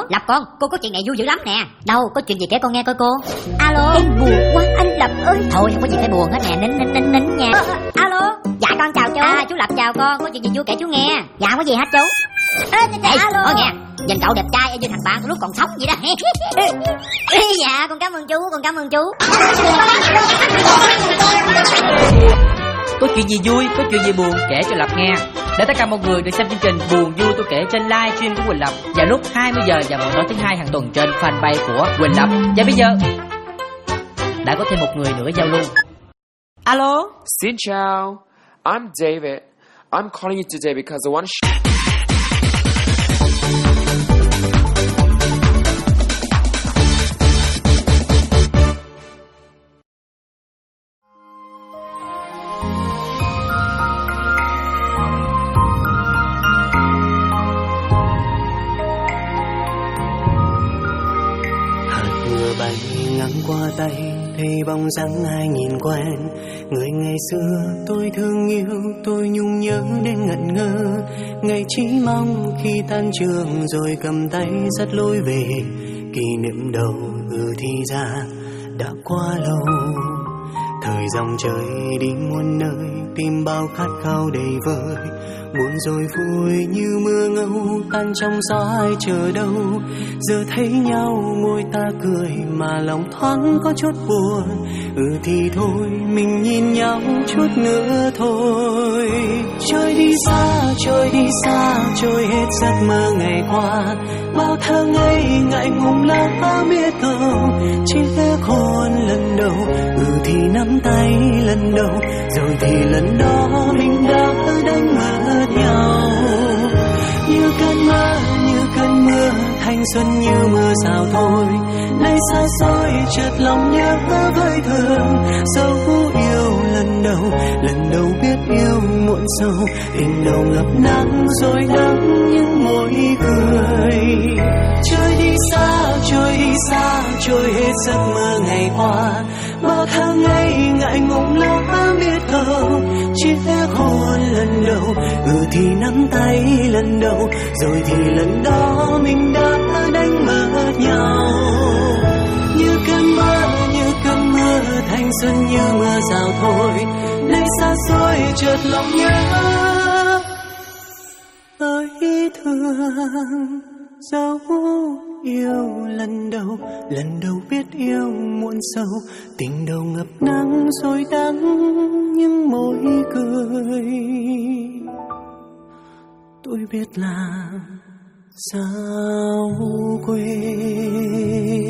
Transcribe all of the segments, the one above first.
Lập cô có chuyện này vui dữ lắm nè. Đâu, có chuyện gì kể con nghe coi cô. Alo. Em buồn quá anh Lập ơi. Thôi không có gì phải buồn hết nè, nín nha. Alo. Dạ con chào chú. Chú Lập chào con, có chuyện gì vui kể chú nghe. Dạ không có gì hết chú. Alo. Thôi nghe, nhìn cậu đẹp trai như thằng bạn lúc còn sống vậy đó. Dạ con cảm ơn chú, con cảm ơn chú. Có chuyện gì vui, có chuyện gì buồn kể cho Lập nghe. Để tất cả mọi người được xem chương trình Buồn Vui Tôi Kể trên live stream của Quỳnh Lập vào lúc 20 giờ và mỗi tối thứ hai hàng tuần trên fanpage của Quỳnh Lập. Và bây giờ đã có thêm một người nữa giao lưu. Alo. Xin chào, I'm David. I'm calling you today because I want to bay ngang qua tay, thấy bóng dáng ai nhìn quen. Người ngày xưa tôi thương yêu, tôi nhung nhớ đến ngẩn ngơ. Ngày chỉ mong khi tan trường rồi cầm tay dắt lối về. Kỷ niệm đầu thì ra đã quá lâu. Thời dòng trời đi muôn nơi, tìm bao khát khao đầy vơi. Buồn rồi vui như mưa ngâu, tan trong gió ai chờ đâu. Giờ thấy nhau môi ta cười mà lòng thoáng có chút buồn. Thì thôi mình nhìn nhau chút nữa thôi. Trôi đi xa, trôi hết giấc mơ ngày qua. Bao thơ ngây ngại ngùng lỡ biết không. Chỉ ước hôn lần đầu, thì nắm tay lần đầu. Rồi thì lần đó mình đã đánh mất nhau. Như cơn mưa, thanh xuân như mưa rào thôi. Nay xa xôi chợt lòng nhớ với thương. Dấu yêu lần đầu biết yêu muộn sâu. Tình đầu ngập nắng rồi đắng những môi cười. Trôi đi xa, trôi hết giấc mơ ngày qua. Bao tháng ngày ngại ngùng lỡ biết không. Chỉ ước hôn lần đầu, thì nắm tay lần đầu. Rồi thì lần đó mình đã đánh mất nhau. Như cơn mưa, thanh xuân như mưa rào thôi. Nay xa xôi chợt lòng nhớ tới thương. Dấu yêu lần đầu biết yêu muộn sâu. Tình đầu ngập nắng rồi đắng những môi cười. Tôi biết là sao quên.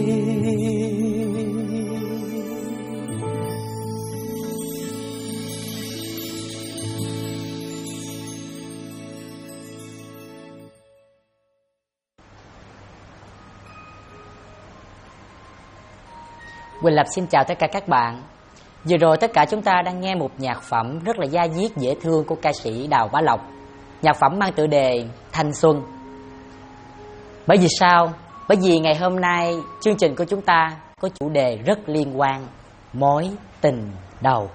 Quỳnh Lập xin chào tất cả các bạn. Vừa rồi tất cả chúng ta đang nghe một nhạc phẩm rất là da diết dễ thương của ca sĩ Đào Bá Lộc. Nhạc phẩm mang tựa đề Thanh Xuân. Bởi vì sao? Bởi vì ngày hôm nay chương trình của chúng ta có chủ đề rất liên quan: mối tình đầu.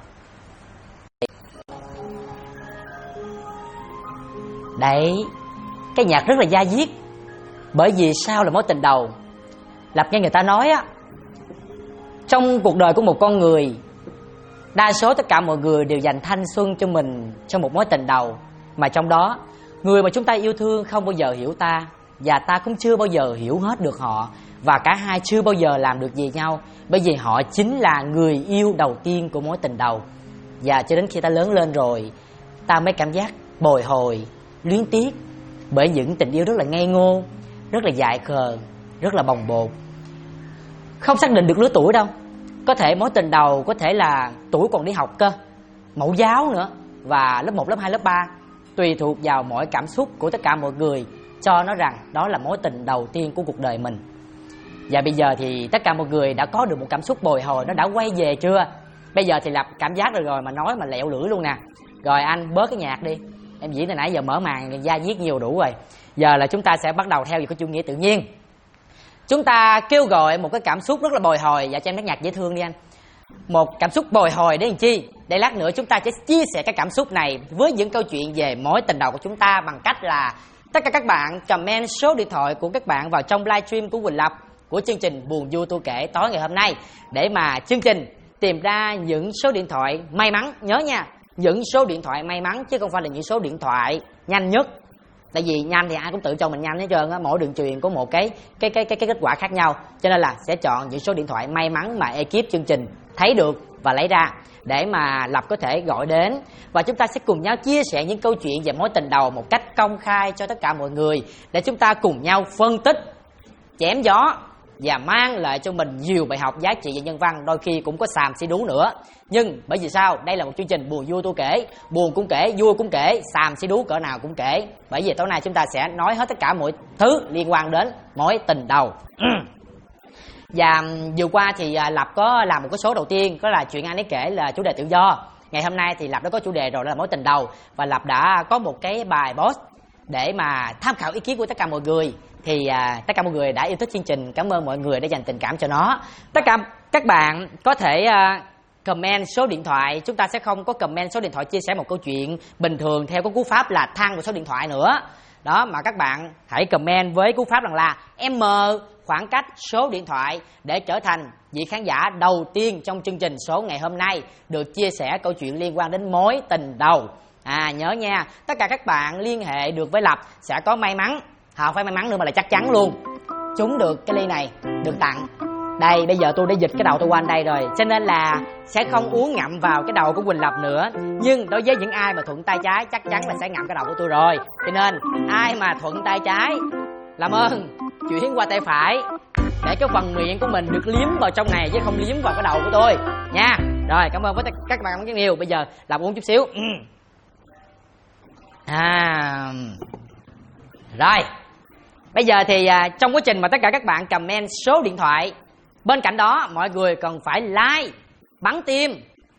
Đấy, cái nhạc rất là da diết. Bởi vì sao là mối tình đầu? Lập nghe người ta nói á, trong cuộc đời của một con người, đa số tất cả mọi người đều dành thanh xuân cho mình trong một mối tình đầu. Mà trong đó, người mà chúng ta yêu thương không bao giờ hiểu ta, và ta cũng chưa bao giờ hiểu hết được họ. Và cả hai chưa bao giờ làm được gì nhau, bởi vì họ chính là người yêu đầu tiên của mối tình đầu. Và cho đến khi ta lớn lên rồi, ta mới cảm giác bồi hồi, luyến tiếc bởi những tình yêu rất là ngây ngô, rất là dại khờ, rất là bồng bột, không xác định được lứa tuổi đâu. Có thể mối tình đầu có thể là tuổi còn đi học cơ, mẫu giáo nữa, và lớp 1, lớp 2, lớp 3. Tùy thuộc vào mọi cảm xúc của tất cả mọi người, cho nó rằng đó là mối tình đầu tiên của cuộc đời mình. Và bây giờ thì tất cả mọi người đã có được một cảm xúc bồi hồi, nó đã quay về chưa? Bây giờ thì Lập cảm giác rồi mà nói mà lẹo lưỡi luôn nè. Rồi anh bớt cái nhạc đi, em diễn từ nãy giờ mở màn da diết nhiều đủ rồi. Giờ là chúng ta sẽ bắt đầu theo về cái chủ nghĩa tự nhiên. Chúng ta kêu gọi một cái cảm xúc rất là bồi hồi. Dạ cho em hát nhạc dễ thương đi anh. Một cảm xúc bồi hồi để làm chi? Để lát nữa chúng ta sẽ chia sẻ cái cảm xúc này với những câu chuyện về mối tình đầu của chúng ta bằng cách là Tất cả các bạn comment số điện thoại của các bạn vào trong livestream của Quỳnh Lập của chương trình Buồn Vui Tôi Kể tối ngày hôm nay, để mà chương trình tìm ra những số điện thoại may mắn. Nhớ nha, những số điện thoại may mắn chứ không phải là những số điện thoại nhanh nhất. Tại vì nhanh thì ai cũng tự cho mình nhanh hết trơn á, mỗi đường truyền có một cái kết quả khác nhau. Cho nên là sẽ chọn những số điện thoại may mắn mà ekip chương trình thấy được và lấy ra để mà Lập có thể gọi đến, và chúng ta sẽ cùng nhau chia sẻ những câu chuyện về mối tình đầu một cách công khai cho tất cả mọi người, để chúng ta cùng nhau phân tích, chém gió và mang lại cho mình nhiều bài học giá trị về nhân văn, đôi khi cũng có xàm xí đú nữa. Nhưng bởi vì sao? Đây là một chương trình buồn vui tôi kể, buồn cũng kể, vui cũng kể, xàm xí đú cỡ nào cũng kể. Bởi vì tối nay chúng ta sẽ nói hết tất cả mọi thứ liên quan đến mối tình đầu. Và vừa qua thì Lập có làm một cái số đầu tiên, đó là chuyện anh ấy kể là chủ đề tự do. Ngày hôm nay thì Lập đã có chủ đề rồi, đó là mối tình đầu, và Lập đã có một cái bài post để mà tham khảo ý kiến của tất cả mọi người. Thì tất cả mọi người đã yêu thích chương trình, cảm ơn mọi người đã dành tình cảm cho nó. Tất cả các bạn có thể comment số điện thoại, chúng ta sẽ không có comment số điện thoại chia sẻ một câu chuyện bình thường theo cái cú pháp là thăng vào số điện thoại nữa. Đó, mà các bạn hãy comment với cú pháp rằng là M khoảng cách số điện thoại để trở thành vị khán giả đầu tiên trong chương trình số ngày hôm nay được chia sẻ câu chuyện liên quan đến mối tình đầu. Nhớ nha, tất cả các bạn liên hệ được với Lập sẽ có may mắn, không phải may mắn nữa mà là chắc chắn luôn, trúng được cái ly này được tặng. Đây, bây giờ tôi đã dịch cái đầu tôi qua đây rồi, cho nên là sẽ không uống ngậm vào cái đầu của Quỳnh Lập nữa. Nhưng đối với những ai mà thuận tay trái chắc chắn là sẽ ngậm cái đầu của tôi rồi. Cho nên ai mà thuận tay trái làm ơn chuyển qua tay phải để cái phần miệng của mình được liếm vào trong này chứ không liếm vào cái đầu của tôi nha. Rồi, cảm ơn các bạn rất nhiều. Bây giờ Lập uống chút xíu. Rồi, bây giờ thì trong quá trình mà tất cả các bạn comment số điện thoại, bên cạnh đó mọi người cần phải like, bắn tim,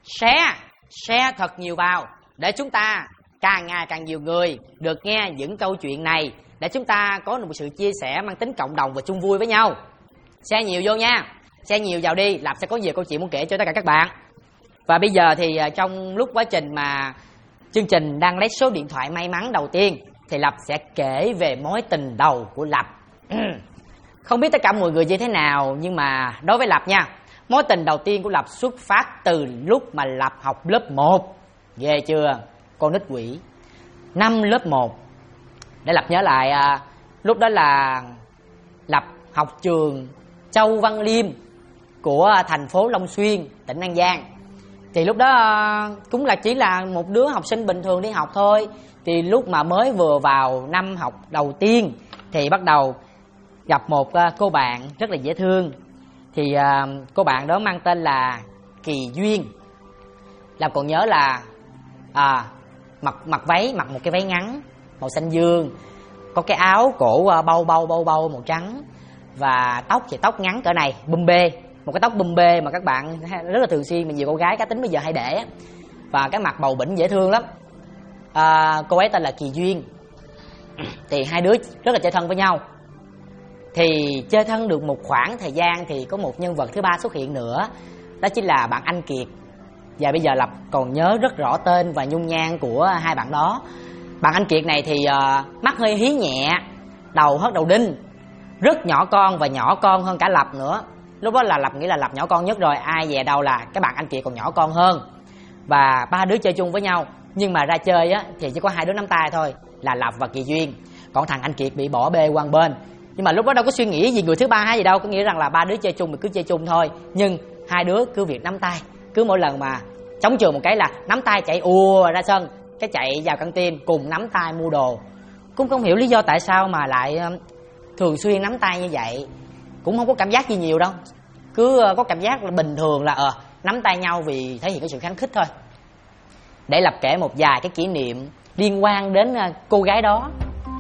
share thật nhiều vào, để chúng ta càng ngày càng nhiều người được nghe những câu chuyện này, để chúng ta có một sự chia sẻ mang tính cộng đồng và chung vui với nhau. Share nhiều vô nha, share nhiều vào đi, Lập sẽ có nhiều câu chuyện muốn kể cho tất cả các bạn. Và bây giờ thì trong lúc quá trình mà chương trình đang lấy số điện thoại may mắn đầu tiên thì Lập sẽ kể về mối tình đầu của Lập. Không biết tất cả mọi người như thế nào, nhưng mà đối với Lập nha, mối tình đầu tiên của Lập xuất phát từ lúc mà Lập học lớp 1. Ghê chưa? Con nít quỷ. Năm lớp 1. Để Lập nhớ lại, lúc đó là Lập học trường Châu Văn Liêm của thành phố Long Xuyên, tỉnh An Giang. Thì lúc đó cũng là chỉ là một đứa học sinh bình thường đi học thôi. Thì lúc mà mới vừa vào năm học đầu tiên thì bắt đầu gặp một cô bạn rất là dễ thương. Thì cô bạn đó mang tên là Kỳ Duyên. Làm còn nhớ là mặc váy, mặc một cái váy ngắn màu xanh dương, có cái áo cổ bâu màu trắng, và tóc thì tóc ngắn cỡ này, bum bê, một cái tóc bum bê mà các bạn rất là thường xuyên mà nhiều cô gái cá tính bây giờ hay để, và cái mặt bầu bĩnh dễ thương lắm. Cô ấy tên là Kỳ Duyên. Thì hai đứa rất là chơi thân với nhau. Thì chơi thân được một khoảng thời gian thì có một nhân vật thứ ba xuất hiện nữa, đó chính là bạn Anh Kiệt. Và bây giờ Lập còn nhớ rất rõ tên và nhung nhan của hai bạn đó. Bạn Anh Kiệt này thì mắt hơi hí nhẹ, đầu hất đầu đinh, rất nhỏ con và nhỏ con hơn cả Lập nữa. Lúc đó là Lập nghĩ là Lập nhỏ con nhất rồi, ai về đâu là cái bạn Anh Kiệt còn nhỏ con hơn. Và ba đứa chơi chung với nhau, nhưng mà ra chơi á thì chỉ có hai đứa nắm tay thôi, là Lập và Kỳ Duyên. Còn thằng Anh Kiệt bị bỏ bê qua bên. Nhưng mà lúc đó đâu có suy nghĩ gì người thứ ba hay gì đâu, có nghĩa rằng là ba đứa chơi chung thì cứ chơi chung thôi. Nhưng hai đứa cứ việc nắm tay, cứ mỗi lần mà chống trường một cái là nắm tay chạy ùa ra sân, cái chạy vào căng tin cùng nắm tay mua đồ. Cũng không hiểu lý do tại sao mà lại thường xuyên nắm tay như vậy. Cũng không có cảm giác gì nhiều đâu, cứ có cảm giác là bình thường là nắm tay nhau vì thể hiện cái sự kháng khích thôi. Để Lập kể một vài cái kỷ niệm liên quan đến cô gái đó.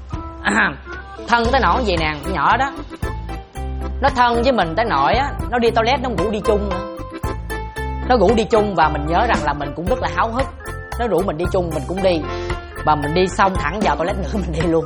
Thân tới nỗi gì nè, nhỏ đó nó thân với mình tới nỗi á, nó đi toilet nó ngủ đi chung nữa. Nó ngủ đi chung và mình nhớ rằng là mình cũng rất là háo hức. Nó rủ mình đi chung mình cũng đi, và mình đi xong thẳng vào toilet nữa mình đi luôn.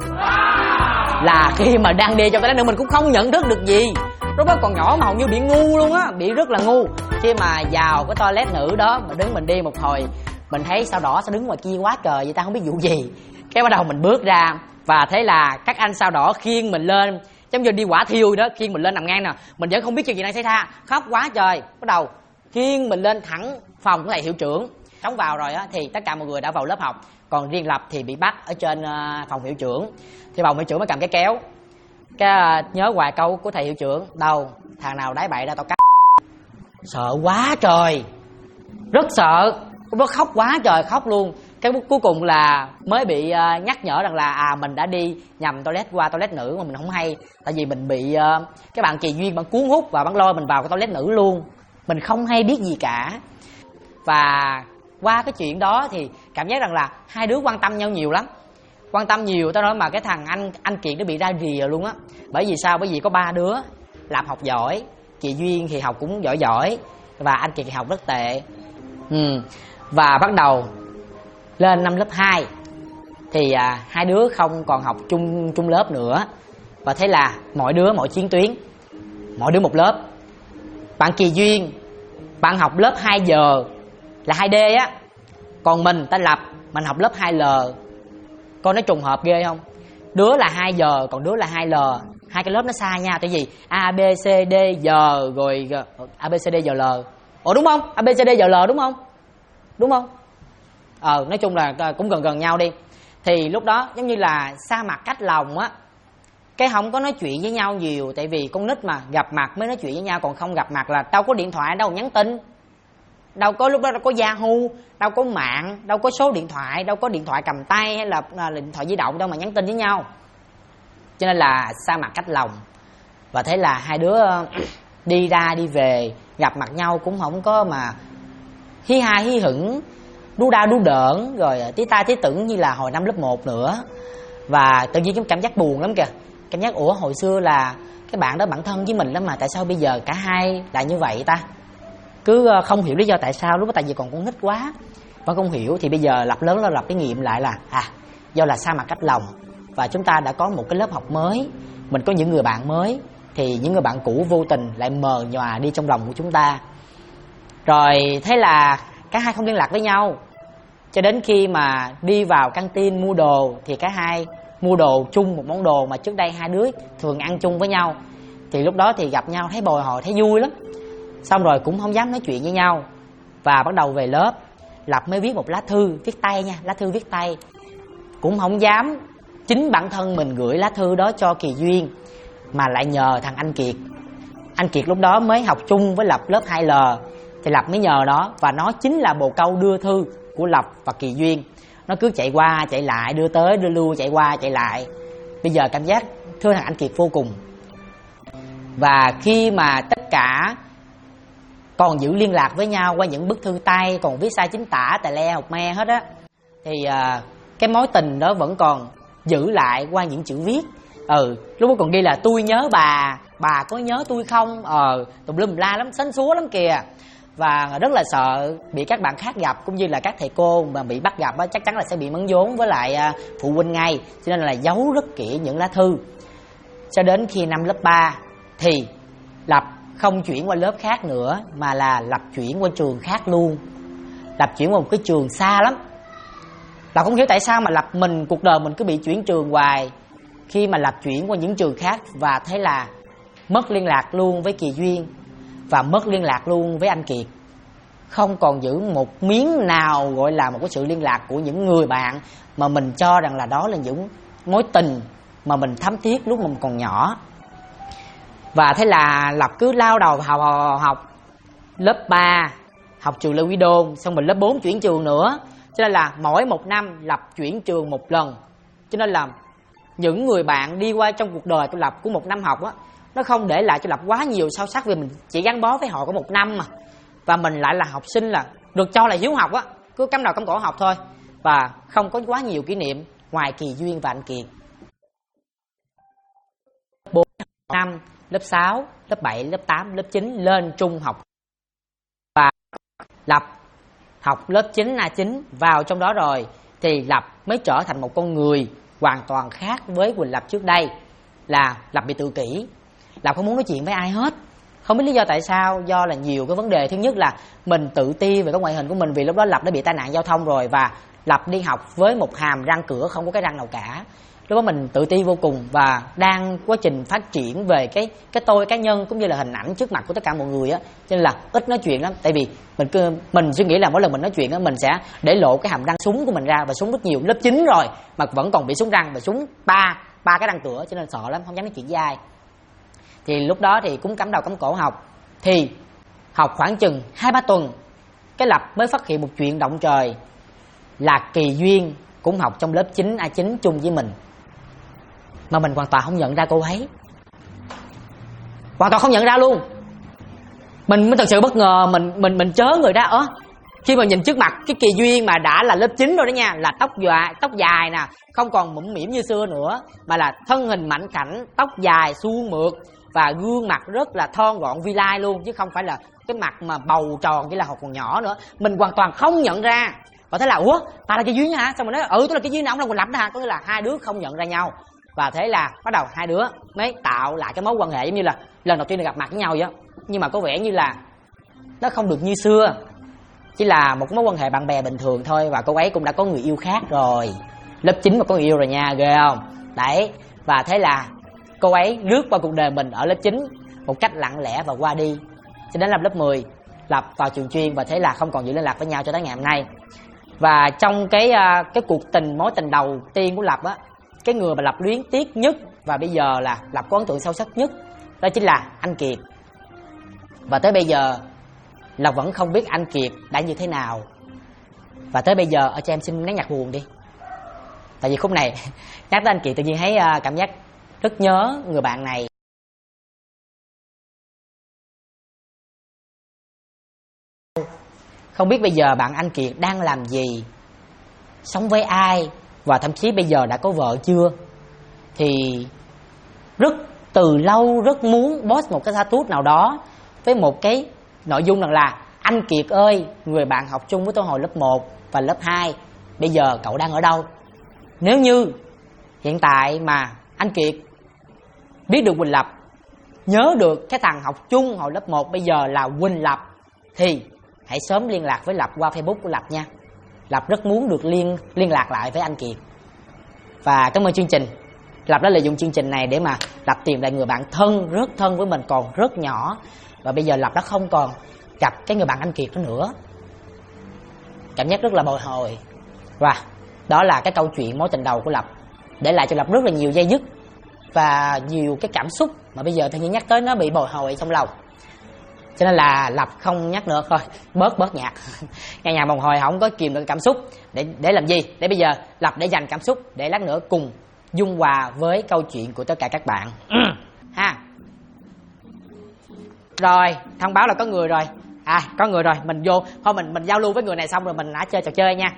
Là khi mà đang đi trong toilet nữa mình cũng không nhận thức được gì. Lúc đó còn nhỏ mà hầu như bị ngu luôn á, bị rất là ngu. Khi mà vào cái toilet nữ đó, mình đứng mình đi một hồi, mình thấy sao đỏ sao đứng ngoài kia quá trời vậy ta, không biết vụ gì. Cái bắt đầu mình bước ra, Và thế là các anh sao đỏ khiêng mình lên, giống như đi quả thiêu đó, khiêng mình lên nằm ngang nè. Mình vẫn không biết chuyện gì đang xảy ra, khóc quá trời. Bắt đầu khiêng mình lên thẳng phòng của thầy hiệu trưởng. Sống vào rồi á thì tất cả mọi người đã vào lớp học, còn riêng Lập thì bị bắt ở trên phòng hiệu trưởng. Thì phòng hiệu trưởng mới cầm cái kéo, cái nhớ hoài câu của thầy hiệu trưởng: đâu thằng nào đái bậy ra tao cắt. Sợ quá trời, rất sợ, nó khóc quá trời khóc luôn. Cái cuối cùng là mới bị nhắc nhở rằng là mình đã đi nhầm toilet qua toilet nữ mà mình không hay. Tại vì mình bị cái bạn Kỳ Duyên bạn cuốn hút và bạn lôi mình vào cái toilet nữ luôn, mình không hay biết gì cả. Và qua cái chuyện đó thì cảm giác rằng là hai đứa quan tâm nhau nhiều lắm, quan tâm nhiều tới nói mà cái thằng anh Kiệt nó bị ra rìa luôn á. Bởi vì sao? Bởi vì có 3 đứa, Lạp học giỏi, Kỳ Duyên thì học cũng giỏi giỏi, và anh Kiệt thì học rất tệ. Và bắt đầu lên năm lớp 2 thì hai đứa không còn học chung lớp nữa. Và thế là mỗi đứa mỗi chiến tuyến, mỗi đứa một lớp. Bạn Kỳ Duyên, bạn học lớp 2 giờ là 2D á, còn mình tên Lập, mình học lớp 2L. Con nói trùng hợp ghê không? Đứa là 2 giờ, còn đứa là 2L. Hai cái lớp nó xa nhau, tại vì A, B, C, D, giờ rồi A, B, C, D, giờ, L. Ủa đúng không? A, B, C, D, giờ, L đúng không? Đúng không? Nói chung là cũng gần nhau đi. Thì lúc đó giống như là xa mặt cách lòng á, cái không có nói chuyện với nhau nhiều. Tại vì con nít mà, gặp mặt mới nói chuyện với nhau, còn không gặp mặt là đâu có điện thoại, đâu nhắn tin, đâu có, lúc đó đâu có Yahoo, đâu có mạng, đâu có số điện thoại, đâu có điện thoại cầm tay hay là điện thoại di động đâu mà nhắn tin với nhau. Cho nên là xa mặt cách lòng. Và thế là hai đứa đi ra đi về, gặp mặt nhau cũng không có mà hí ha hí hửng, đú đa đú đỡn rồi tí ta tí tưởng như là hồi năm lớp 1 nữa. Và tự nhiên cảm giác buồn lắm kìa, cảm giác ủa hồi xưa là cái bạn đó bạn thân với mình lắm mà tại sao bây giờ cả hai lại như vậy ta. Cứ không hiểu lý do tại sao, lúc đó tại vì còn con nít quá vẫn không hiểu. Thì bây giờ Lập lớn lên, Lập cái nghiệm lại là do là xa mặt cách lòng, và chúng ta đã có một cái lớp học mới, mình có những người bạn mới, thì những người bạn cũ vô tình lại mờ nhòa đi trong lòng của chúng ta. Rồi thế là cả hai không liên lạc với nhau, cho đến khi mà đi vào căng tin mua đồ thì cả hai mua đồ chung một món đồ mà trước đây hai đứa thường ăn chung với nhau. Thì lúc đó thì gặp nhau thấy bồi hồi, thấy vui lắm, xong rồi cũng không dám nói chuyện với nhau. Và bắt đầu về lớp, Lập mới viết một lá thư, viết tay nha, lá thư viết tay, cũng không dám chính bản thân mình gửi lá thư đó cho Kỳ Duyên, mà lại nhờ thằng anh Kiệt. Anh Kiệt lúc đó mới học chung với Lập lớp 2L, thì Lập mới nhờ nó, và nó chính là bồ câu đưa thư của Lập và Kỳ Duyên. Nó cứ chạy qua chạy lại, đưa tới đưa lui, chạy qua chạy lại. Bây giờ cảm giác thương thằng anh Kiệt vô cùng. Và khi mà tất cả còn giữ liên lạc với nhau qua những bức thư tay, còn viết sai chính tả tè le học me hết á, thì cái mối tình đó vẫn còn giữ lại qua những chữ viết. Lúc đó còn ghi là tôi nhớ bà có nhớ tôi không, tùm lum la lắm, sánh súa lắm kìa. Và rất là sợ bị các bạn khác gặp, cũng như là các thầy cô mà bị bắt gặp á, chắc chắn là sẽ bị mắng vốn với lại phụ huynh ngay, cho nên là giấu rất kỹ những lá thư. Cho đến khi năm lớp 3 thì Lập không chuyển qua lớp khác nữa, mà là Lập chuyển qua trường khác luôn. Lập chuyển qua một cái trường xa lắm. Lập không hiểu tại sao mà Lập cuộc đời mình cứ bị chuyển trường hoài. Khi mà Lập chuyển qua những trường khác, và thế là mất liên lạc luôn với Kỳ Duyên, và mất liên lạc luôn với anh Kiệt. Không còn giữ một miếng nào gọi là một cái sự liên lạc của những người bạn mà mình cho rằng là đó là những mối tình mà mình thấm thiết lúc mà mình còn nhỏ. Và thế là Lập cứ lao đầu học lớp 3 học trường Lê Quý Đôn, xong mình lớp 4 chuyển trường nữa. Cho nên là mỗi một năm Lập chuyển trường một lần. Cho nên là những người bạn đi qua trong cuộc đời của Lập của một năm học á, nó không để lại cho Lập quá nhiều sâu sắc, vì mình chỉ gắn bó với họ có một năm mà. Và mình lại là học sinh là được cho là hiếu học á, cứ cắm đầu cắm cổ học thôi, và không có quá nhiều kỷ niệm ngoài Kỳ Duyên và anh Kiệt. 4 năm, lớp 6, lớp 7, lớp 8, lớp 9 lên trung học. Và Lập học lớp 9 A9 vào trong đó rồi thì Lập mới trở thành một con người hoàn toàn khác với Quỳnh Lập trước đây. Là Lập bị tự kỷ, Lập không muốn nói chuyện với ai hết. Không biết lý do tại sao, do là nhiều cái vấn đề. Thứ nhất là mình tự ti về cái ngoại hình của mình, vì lúc đó Lập đã bị tai nạn giao thông rồi, và Lập đi học với một hàm răng cửa không có cái răng nào cả. lúc đó mình tự ti vô cùng và đang quá trình phát triển về cái tôi cá nhân cũng như là hình ảnh trước mặt của tất cả mọi người á, cho nên là ít nói chuyện lắm. Tại vì mình suy nghĩ là mỗi lần mình nói chuyện á, mình sẽ để lộ cái hàm răng súng của mình ra, và súng rất nhiều, lớp 9 rồi mà vẫn còn bị súng răng và súng ba cái răng cửa, cho nên sợ lắm, không dám nói chuyện với ai. Thì lúc đó thì cũng cắm đầu cắm cổ học, thì học khoảng chừng 2-3 tuần, cái Lập mới phát hiện một chuyện động trời, là Kỳ Duyên cũng học trong lớp 9 A9 chung với mình, mà mình hoàn toàn không nhận ra cô ấy, hoàn toàn không nhận ra luôn. Mình mới thật sự bất ngờ, mình chớ người ra. Khi mà nhìn trước mặt cái Kỳ Duyên mà đã là lớp 9 rồi đó nha, là tóc dài nè, không còn mũm mĩm như xưa nữa, mà là thân hình mạnh khảnh, tóc dài suôn mượt và gương mặt rất là thon gọn vi lai luôn, chứ không phải là cái mặt mà bầu tròn chỉ là hồi còn nhỏ nữa. Mình hoàn toàn không nhận ra, và thế là ủa, ta là Kỳ Duyên hả? Xong rồi nói tôi là Kỳ Duyên, ông là Quỳnh Lập đó hả? Có nghĩa là hai đứa không nhận ra nhau, và thế là bắt đầu hai đứa mới tạo lại cái mối quan hệ giống như là lần đầu tiên được gặp mặt với nhau vậy đó. Nhưng mà có vẻ như là nó không được như xưa, chỉ là một mối quan hệ bạn bè bình thường thôi, và cô ấy cũng đã có người yêu khác rồi. Lớp 9 mà có người yêu rồi nha, ghê không? Đấy, và thế là cô ấy lướt qua cuộc đời mình ở lớp 9 một cách lặng lẽ và qua đi. Cho đến năm lớp 10 Lập vào trường chuyên, và thế là không còn giữ liên lạc với nhau cho tới ngày hôm nay. Và trong cái cuộc mối tình đầu tiên của Lập á, cái người mà Lập luyến tiếc nhất và bây giờ là Lập có ấn tượng sâu sắc nhất, đó chính là anh Kiệt. Và tới bây giờ là vẫn không biết anh Kiệt đã như thế nào. Và tới bây giờ cho em xin nén nhạc buồn đi. Tại vì khúc này nhắc tới anh Kiệt tự nhiên thấy cảm giác rất nhớ người bạn này. Không biết bây giờ bạn anh Kiệt đang làm gì, sống với ai, và thậm chí bây giờ đã có vợ chưa. Thì từ lâu rất muốn post một cái status nào đó với một cái nội dung rằng là: anh Kiệt ơi, người bạn học chung với tôi hồi lớp 1 và lớp 2, bây giờ cậu đang ở đâu? Nếu như hiện tại mà anh Kiệt biết được Quỳnh Lập, nhớ được cái thằng học chung hồi lớp 1 bây giờ là Quỳnh Lập, thì hãy sớm liên lạc với Lập qua Facebook của Lập nha. Lập rất muốn được liên lạc lại với anh Kiệt. Và cảm ơn chương trình. Lập đã lợi dụng chương trình này để mà Lập tìm lại người bạn thân, rất thân với mình còn rất nhỏ. Và bây giờ Lập đã không còn gặp cái người bạn anh Kiệt đó nữa. Cảm giác rất là bồi hồi. Và đó là cái câu chuyện mối tình đầu của Lập, để lại cho Lập rất là nhiều dây dứt và nhiều cái cảm xúc mà bây giờ tự nhiên nhắc tới nó bị bồi hồi trong lòng. Cho nên là Lập không nhắc nữa, thôi bớt nhạc. Nghe nhạc một hồi không có kìm được cảm xúc. Để làm gì? Để bây giờ Lập để dành cảm xúc, để lát nữa cùng dung hòa với câu chuyện của tất cả các bạn. Ha. Rồi, thông báo là có người rồi. Có người rồi, mình vô. Thôi mình giao lưu với người này xong rồi mình đã chơi trò chơi nha.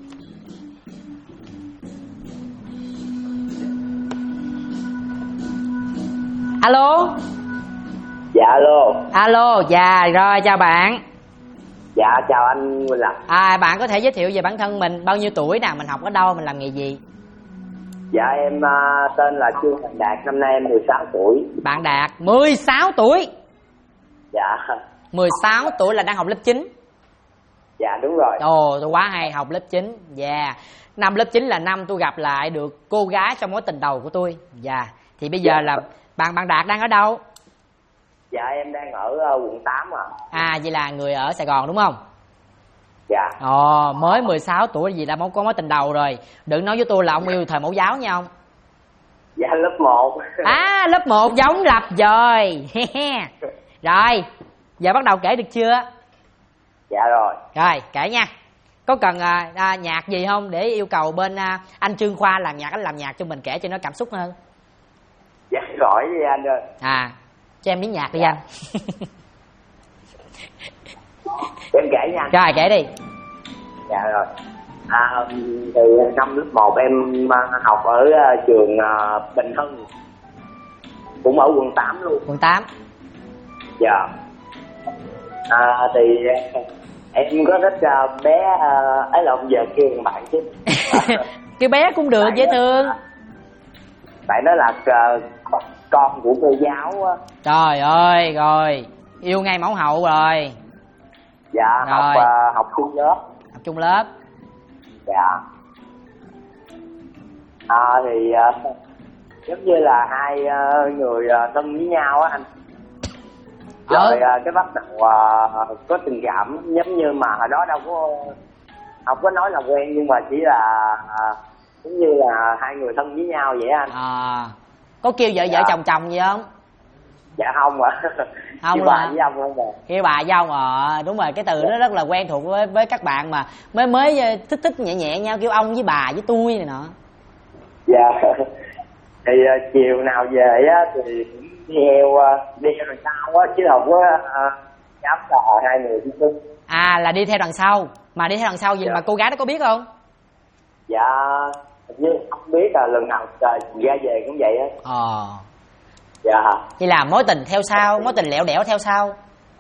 Alo. Dạ alo. Alo, dạ rồi, chào bạn. Dạ chào anh Quỳnh Lập. Bạn có thể giới thiệu về bản thân mình, bao nhiêu tuổi nè, mình học ở đâu, mình làm nghề gì? Dạ em tên là Trương Thành Đạt, năm nay em 16 tuổi. Bạn Đạt 16 tuổi. Dạ. 16 tuổi là đang học lớp 9. Dạ đúng rồi. Ồ, tôi quá hay, học lớp 9. Dạ. Năm lớp 9 là năm tôi gặp lại được cô gái trong mối tình đầu của tôi. Dạ. Thì bây giờ là bạn Đạt đang ở đâu? Dạ em đang ở quận 8 ạ. Vậy là người ở Sài Gòn đúng không? Dạ. Mới 16 tuổi gì đã có mối tình đầu rồi. Đừng nói với tôi là ông yêu thời mẫu giáo nha ông. Dạ lớp 1. Lớp 1 giống Lập rồi. Rồi, giờ bắt đầu kể được chưa? Dạ rồi. Rồi, kể nha. Có cần nhạc gì không để yêu cầu bên anh Trương Khoa làm nhạc, anh làm nhạc cho mình kể cho nó cảm xúc hơn? Dạ giỏi đi anh ơi. Cho em miếng nhạc đi anh. Em kể nha. Rồi kể đi. Dạ rồi. Từ năm lớp 1 em học ở trường Bình Hưng, cũng ở quận 8 luôn. Quận 8. Dạ. Thì em có thích bé ấy, là giờ kêu bạn chứ. Cái bé cũng được, dễ thương. Tại nó là con của cô giáo á. Trời ơi, rồi yêu ngay mẫu hậu rồi. Dạ rồi. Học chung lớp. Học chung lớp. Dạ. Thì giống như là hai người thân với nhau á anh. Rồi cái bắt đầu có tình cảm, giống như mà hồi đó đâu có không có nói là quen, nhưng mà chỉ là giống như là hai người thân với nhau vậy anh. Có kêu vợ vợ chồng gì không? Dạ không ạ. Không kêu luôn bà với ông không ạ. Kêu bà với ông. Đúng rồi, cái từ đó rất là quen thuộc với các bạn mà mới thích nhẹ nhẹ nhau, kêu ông với bà với tôi này nọ. Dạ. Thì chiều nào về á thì đi theo đằng sau á, chứ không có dám là hai người đi chung. Là đi theo đằng sau. Mà đi theo đằng sau gì mà cô gái đó có biết không? Dạ như không biết, là lần nào ra về cũng vậy á. Dạ. Vậy là mối tình theo sau, mối tình lẹo đẻo theo sau.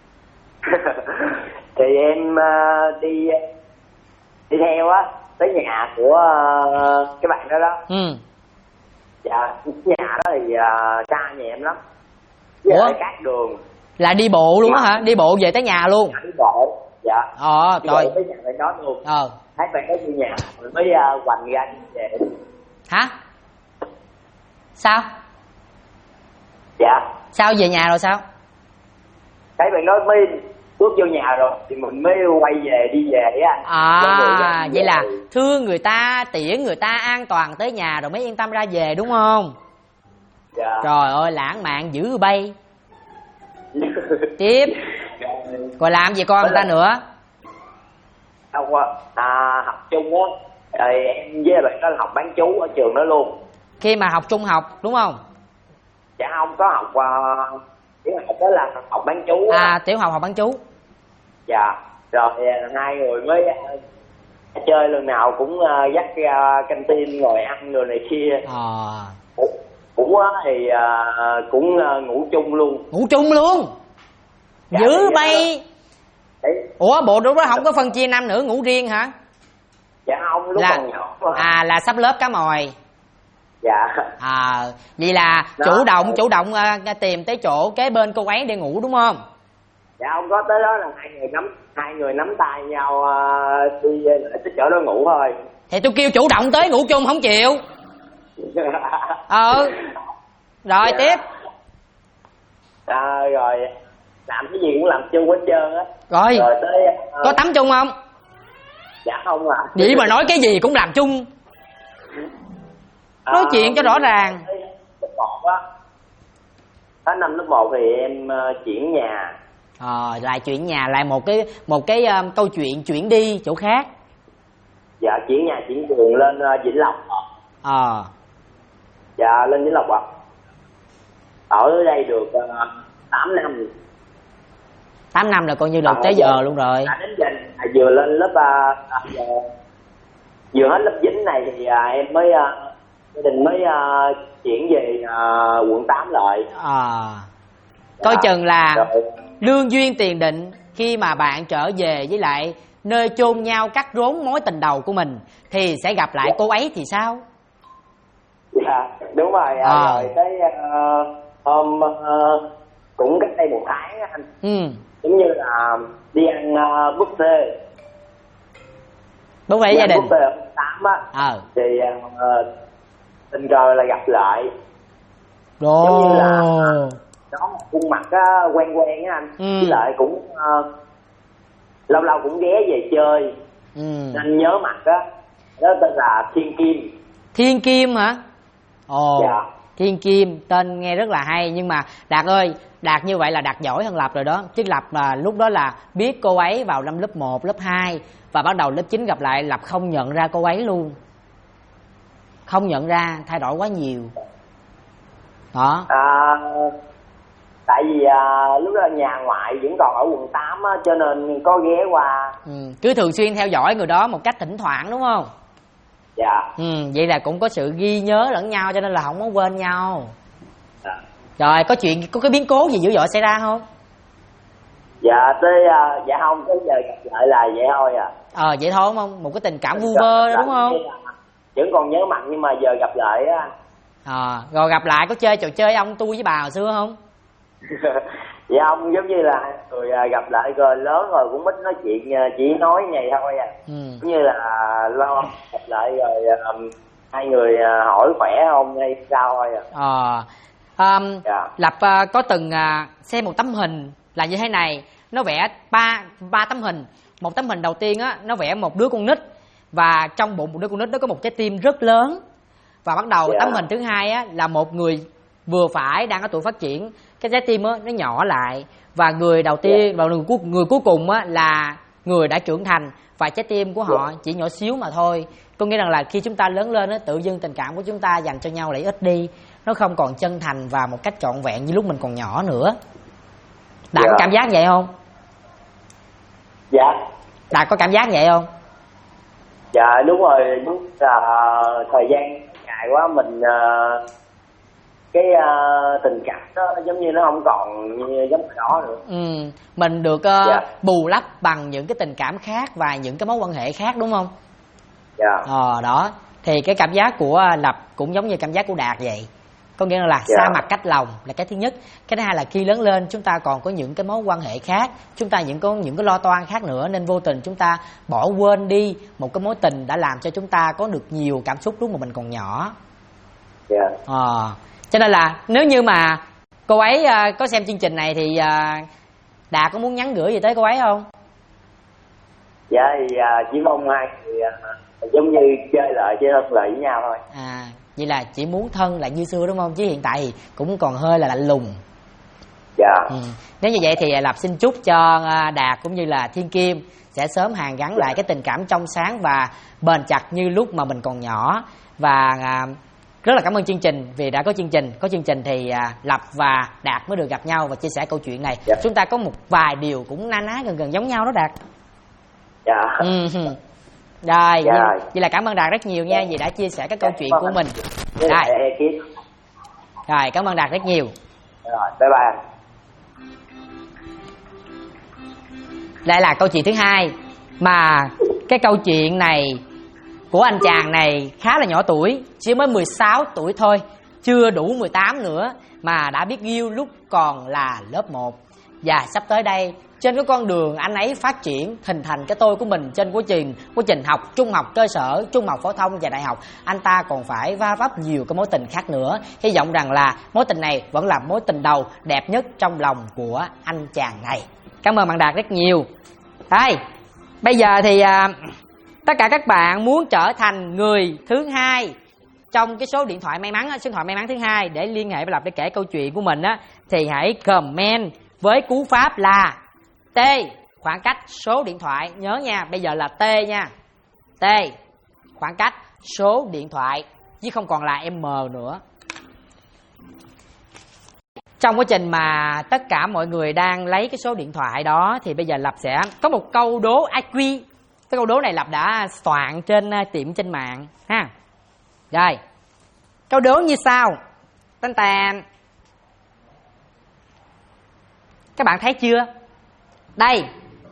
Thì em đi theo á tới nhà của cái bạn đó đó. Dạ, nhà đó thì xa nhà em lắm. Với lại cát đường. Là đi bộ luôn á hả? Đi bộ về tới nhà luôn? Dạ, đi bộ. Dạ. Đi bộ tới nhà bạn đó luôn. Thấy bạn đó vô nhà rồi mới hoành ra về. Hả? Sao? Dạ. Sao về nhà rồi sao? Thấy bạn đó mới bước vô nhà rồi thì mình mới quay về, đi về á. Vậy là thương người ta, tiễn người ta an toàn tới nhà rồi mới yên tâm ra về đúng không? Dạ. Trời ơi, lãng mạn dữ bay. Tiếp. Rồi làm gì con người ta nữa? Không học chung á. Rồi em với bạn đó học bán chú ở trường đó luôn. Khi mà học trung học đúng không? Dạ không, có học tiểu học đó là học bán chú á. Tiểu học học bán chú. Dạ. Rồi hai người mới chơi, lần nào cũng dắt ra căng tin ngồi ăn rồi này kia. Cũng thì cũng ngủ chung luôn. Ngủ chung luôn? Dạ, dữ bay. Ủa bộ lúc đó không có phân chia nam nữ, ngủ riêng hả? Dạ không, lúc còn nhỏ mà. Là sắp lớp cá mòi. Dạ. Vậy là chủ động tìm tới chỗ kế bên cô ấy để ngủ đúng không? Dạ không có, tới đó là hai người nắm tay nhau đi tới chỗ đó ngủ thôi. Thì tôi kêu chủ động tới ngủ chung không chịu. Rồi dạ. Tiếp. Rồi làm cái gì cũng làm chung hết trơn á. Rồi tới có tắm chung không? Dạ không ạ. Vậy mà nói cái gì cũng làm chung. Nói chuyện cho rõ ràng. Lớp 1 á. Tới năm lớp 1 thì em chuyển nhà. Lại chuyển nhà, lại một cái câu chuyện chuyển đi chỗ khác. Dạ, chuyển nhà chuyển trường lên Vĩnh Lộc. Dạ, lên Vĩnh Lộc ạ. Ở đây được 8 năm. 8 năm là coi như là tới giờ luôn rồi. Đến giờ vừa lên lớp vừa hết lớp 9 này thì em mới gia đình mới chuyển về quận 8 lại. Coi chừng là lương duyên tiền định, khi mà bạn trở về với lại nơi chôn nhau cắt rốn mối tình đầu của mình thì sẽ gặp lại cô ấy thì sao? Dạ đúng rồi. Rồi tới hôm cũng cách đây 1 tháng á anh. Giống như là đi ăn buffet. Buffet gia đình. Buffet ở 8 á. Thì tình cờ là gặp lại. Giống như là đó một khuôn mặt quen á anh. Với lại cũng lâu lâu cũng ghé về chơi. Nên nhớ mặt á. Đó tên là Thiên Kim. Thiên Kim hả? Dạ. Thiên Kim, tên nghe rất là hay. Nhưng mà Đạt ơi, Đạt như vậy là Đạt giỏi hơn Lập rồi đó. Chứ Lập lúc đó là biết cô ấy vào năm lớp 1, lớp 2 và bắt đầu lớp 9 gặp lại, Lập không nhận ra cô ấy luôn. Không nhận ra, thay đổi quá nhiều. Đó. Tại vì lúc đó nhà ngoại vẫn còn ở quận 8 á, cho nên có ghé qua. Cứ thường xuyên theo dõi người đó một cách thỉnh thoảng đúng không? Dạ. Vậy là cũng có sự ghi nhớ lẫn nhau cho nên là không có quên nhau. Rồi có cái biến cố gì dữ dội xảy ra không? Dạ tới dạ không, tới giờ gặp lại là vậy thôi à. Vậy thôi đúng không? Một cái tình cảm vu vơ đó, đúng không? Vẫn còn nhớ mặt nhưng mà giờ gặp lại á. Rồi gặp lại có chơi trò chơi ông tôi với bà hồi xưa không? Dạ không, giống như là người gặp lại rồi lớn rồi cũng ít nói chuyện, chỉ nói vậy thôi à. Giống như là lo gặp lại rồi hai người hỏi khỏe không hay sao thôi à. Lập có từng xem một tấm hình là như thế này. Nó vẽ ba tấm hình. Một tấm hình đầu tiên á, nó vẽ một đứa con nít, và trong bụng một đứa con nít đó có một trái tim rất lớn. Và bắt đầu tấm hình thứ hai á, là một người vừa phải đang ở tuổi phát triển, cái trái tim á, nó nhỏ lại. Và người đầu tiên và người cuối cùng á, là người đã trưởng thành, và trái tim của họ chỉ nhỏ xíu mà thôi. Có nghĩa rằng là khi chúng ta lớn lên á, tự dưng tình cảm của chúng ta dành cho nhau lại ít đi. Nó không còn chân thành và một cách trọn vẹn như lúc mình còn nhỏ nữa. Đạt có cảm giác vậy không? Dạ. Đạt có cảm giác vậy không? Dạ đúng rồi, lúc thời gian dài quá mình cái tình cảm đó giống như nó không còn như giống hồi đó nữa. Mình được bù lấp bằng những cái tình cảm khác và những cái mối quan hệ khác, đúng không? Dạ. Đó thì cái cảm giác của Lập cũng giống như cảm giác của Đạt vậy. Có nghĩa là xa mặt cách lòng là cái thứ nhất. Cái thứ hai là khi lớn lên chúng ta còn có những cái mối quan hệ khác, chúng ta có những cái lo toan khác nữa, nên vô tình chúng ta bỏ quên đi một cái mối tình đã làm cho chúng ta có được nhiều cảm xúc lúc mà mình còn nhỏ. Cho nên là nếu như mà cô ấy có xem chương trình này thì Đạt có muốn nhắn gửi gì tới cô ấy không? Dạ thì chỉ mong hai người giống như chơi lại chơi thân lại với nhau thôi. Vậy là chỉ muốn thân lại như xưa đúng không? Chứ hiện tại thì cũng còn hơi là lạnh lùng. Dạ. Nếu như vậy thì Lập xin chúc cho Đạt cũng như là Thiên Kim sẽ sớm hàn gắn lại cái tình cảm trong sáng và bền chặt như lúc mà mình còn nhỏ. Và rất là cảm ơn chương trình vì đã có chương trình. Có chương trình thì Lập và Đạt mới được gặp nhau và chia sẻ câu chuyện này. Chúng ta có một vài điều cũng na ná gần giống nhau đó Đạt. Rồi, vậy là cảm ơn Đạt rất nhiều nha vì đã chia sẻ cái câu chuyện của mình. Rồi, cảm ơn Đạt rất nhiều. Rồi, bye bye. Đây là câu chuyện thứ hai, mà cái câu chuyện này của anh chàng này khá là nhỏ tuổi, chỉ mới 16 tuổi thôi, chưa đủ 18 nữa mà đã biết yêu lúc còn là lớp 1. Và sắp tới đây, trên cái con đường anh ấy phát triển, hình thành cái tôi của mình trên quá trình học trung học cơ sở, trung học phổ thông và đại học, anh ta còn phải va vấp nhiều cái mối tình khác nữa. Hy vọng rằng là mối tình này vẫn là mối tình đầu đẹp nhất trong lòng của anh chàng này. Cảm ơn bạn Đạt rất nhiều. Đây, bây giờ thì tất cả các bạn muốn trở thành người thứ hai trong cái số điện thoại may mắn, số điện thoại may mắn thứ hai để liên hệ với Lập để kể câu chuyện của mình á, thì hãy comment với cú pháp là T khoảng cách số điện thoại. Nhớ nha, bây giờ là T nha. T khoảng cách số điện thoại chứ không còn là M nữa. Trong quá trình mà tất cả mọi người đang lấy cái số điện thoại đó thì bây giờ Lập sẽ có một câu đố IQ. Cái câu đố này Lập đã soạn trên tiệm trên mạng ha. Rồi, câu đố như sau. Tên tàn. Các bạn thấy chưa? Đây.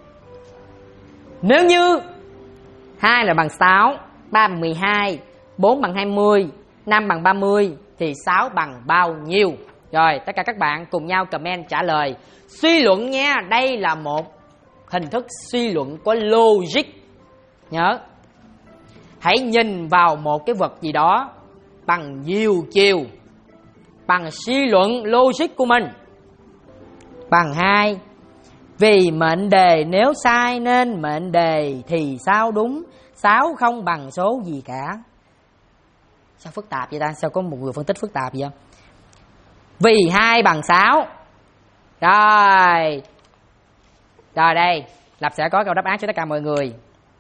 Nếu như 2 là bằng 6, 3 bằng 12, 4 bằng 20, 5 bằng 30 thì 6 bằng bao nhiêu? Rồi, tất cả các bạn cùng nhau comment trả lời. Suy luận nha, đây là một hình thức suy luận có logic. Nhớ, hãy nhìn vào một cái vật gì đó bằng nhiều chiều, bằng suy luận logic của mình. Bằng 2. Vì mệnh đề nếu sai nên mệnh đề thì sao đúng. 6 không bằng số gì cả. Sao phức tạp vậy ta? Sao có một người phân tích phức tạp vậy? Vì 2 bằng 6. Rồi. Rồi đây, Lập sẽ có câu đáp án cho tất cả mọi người.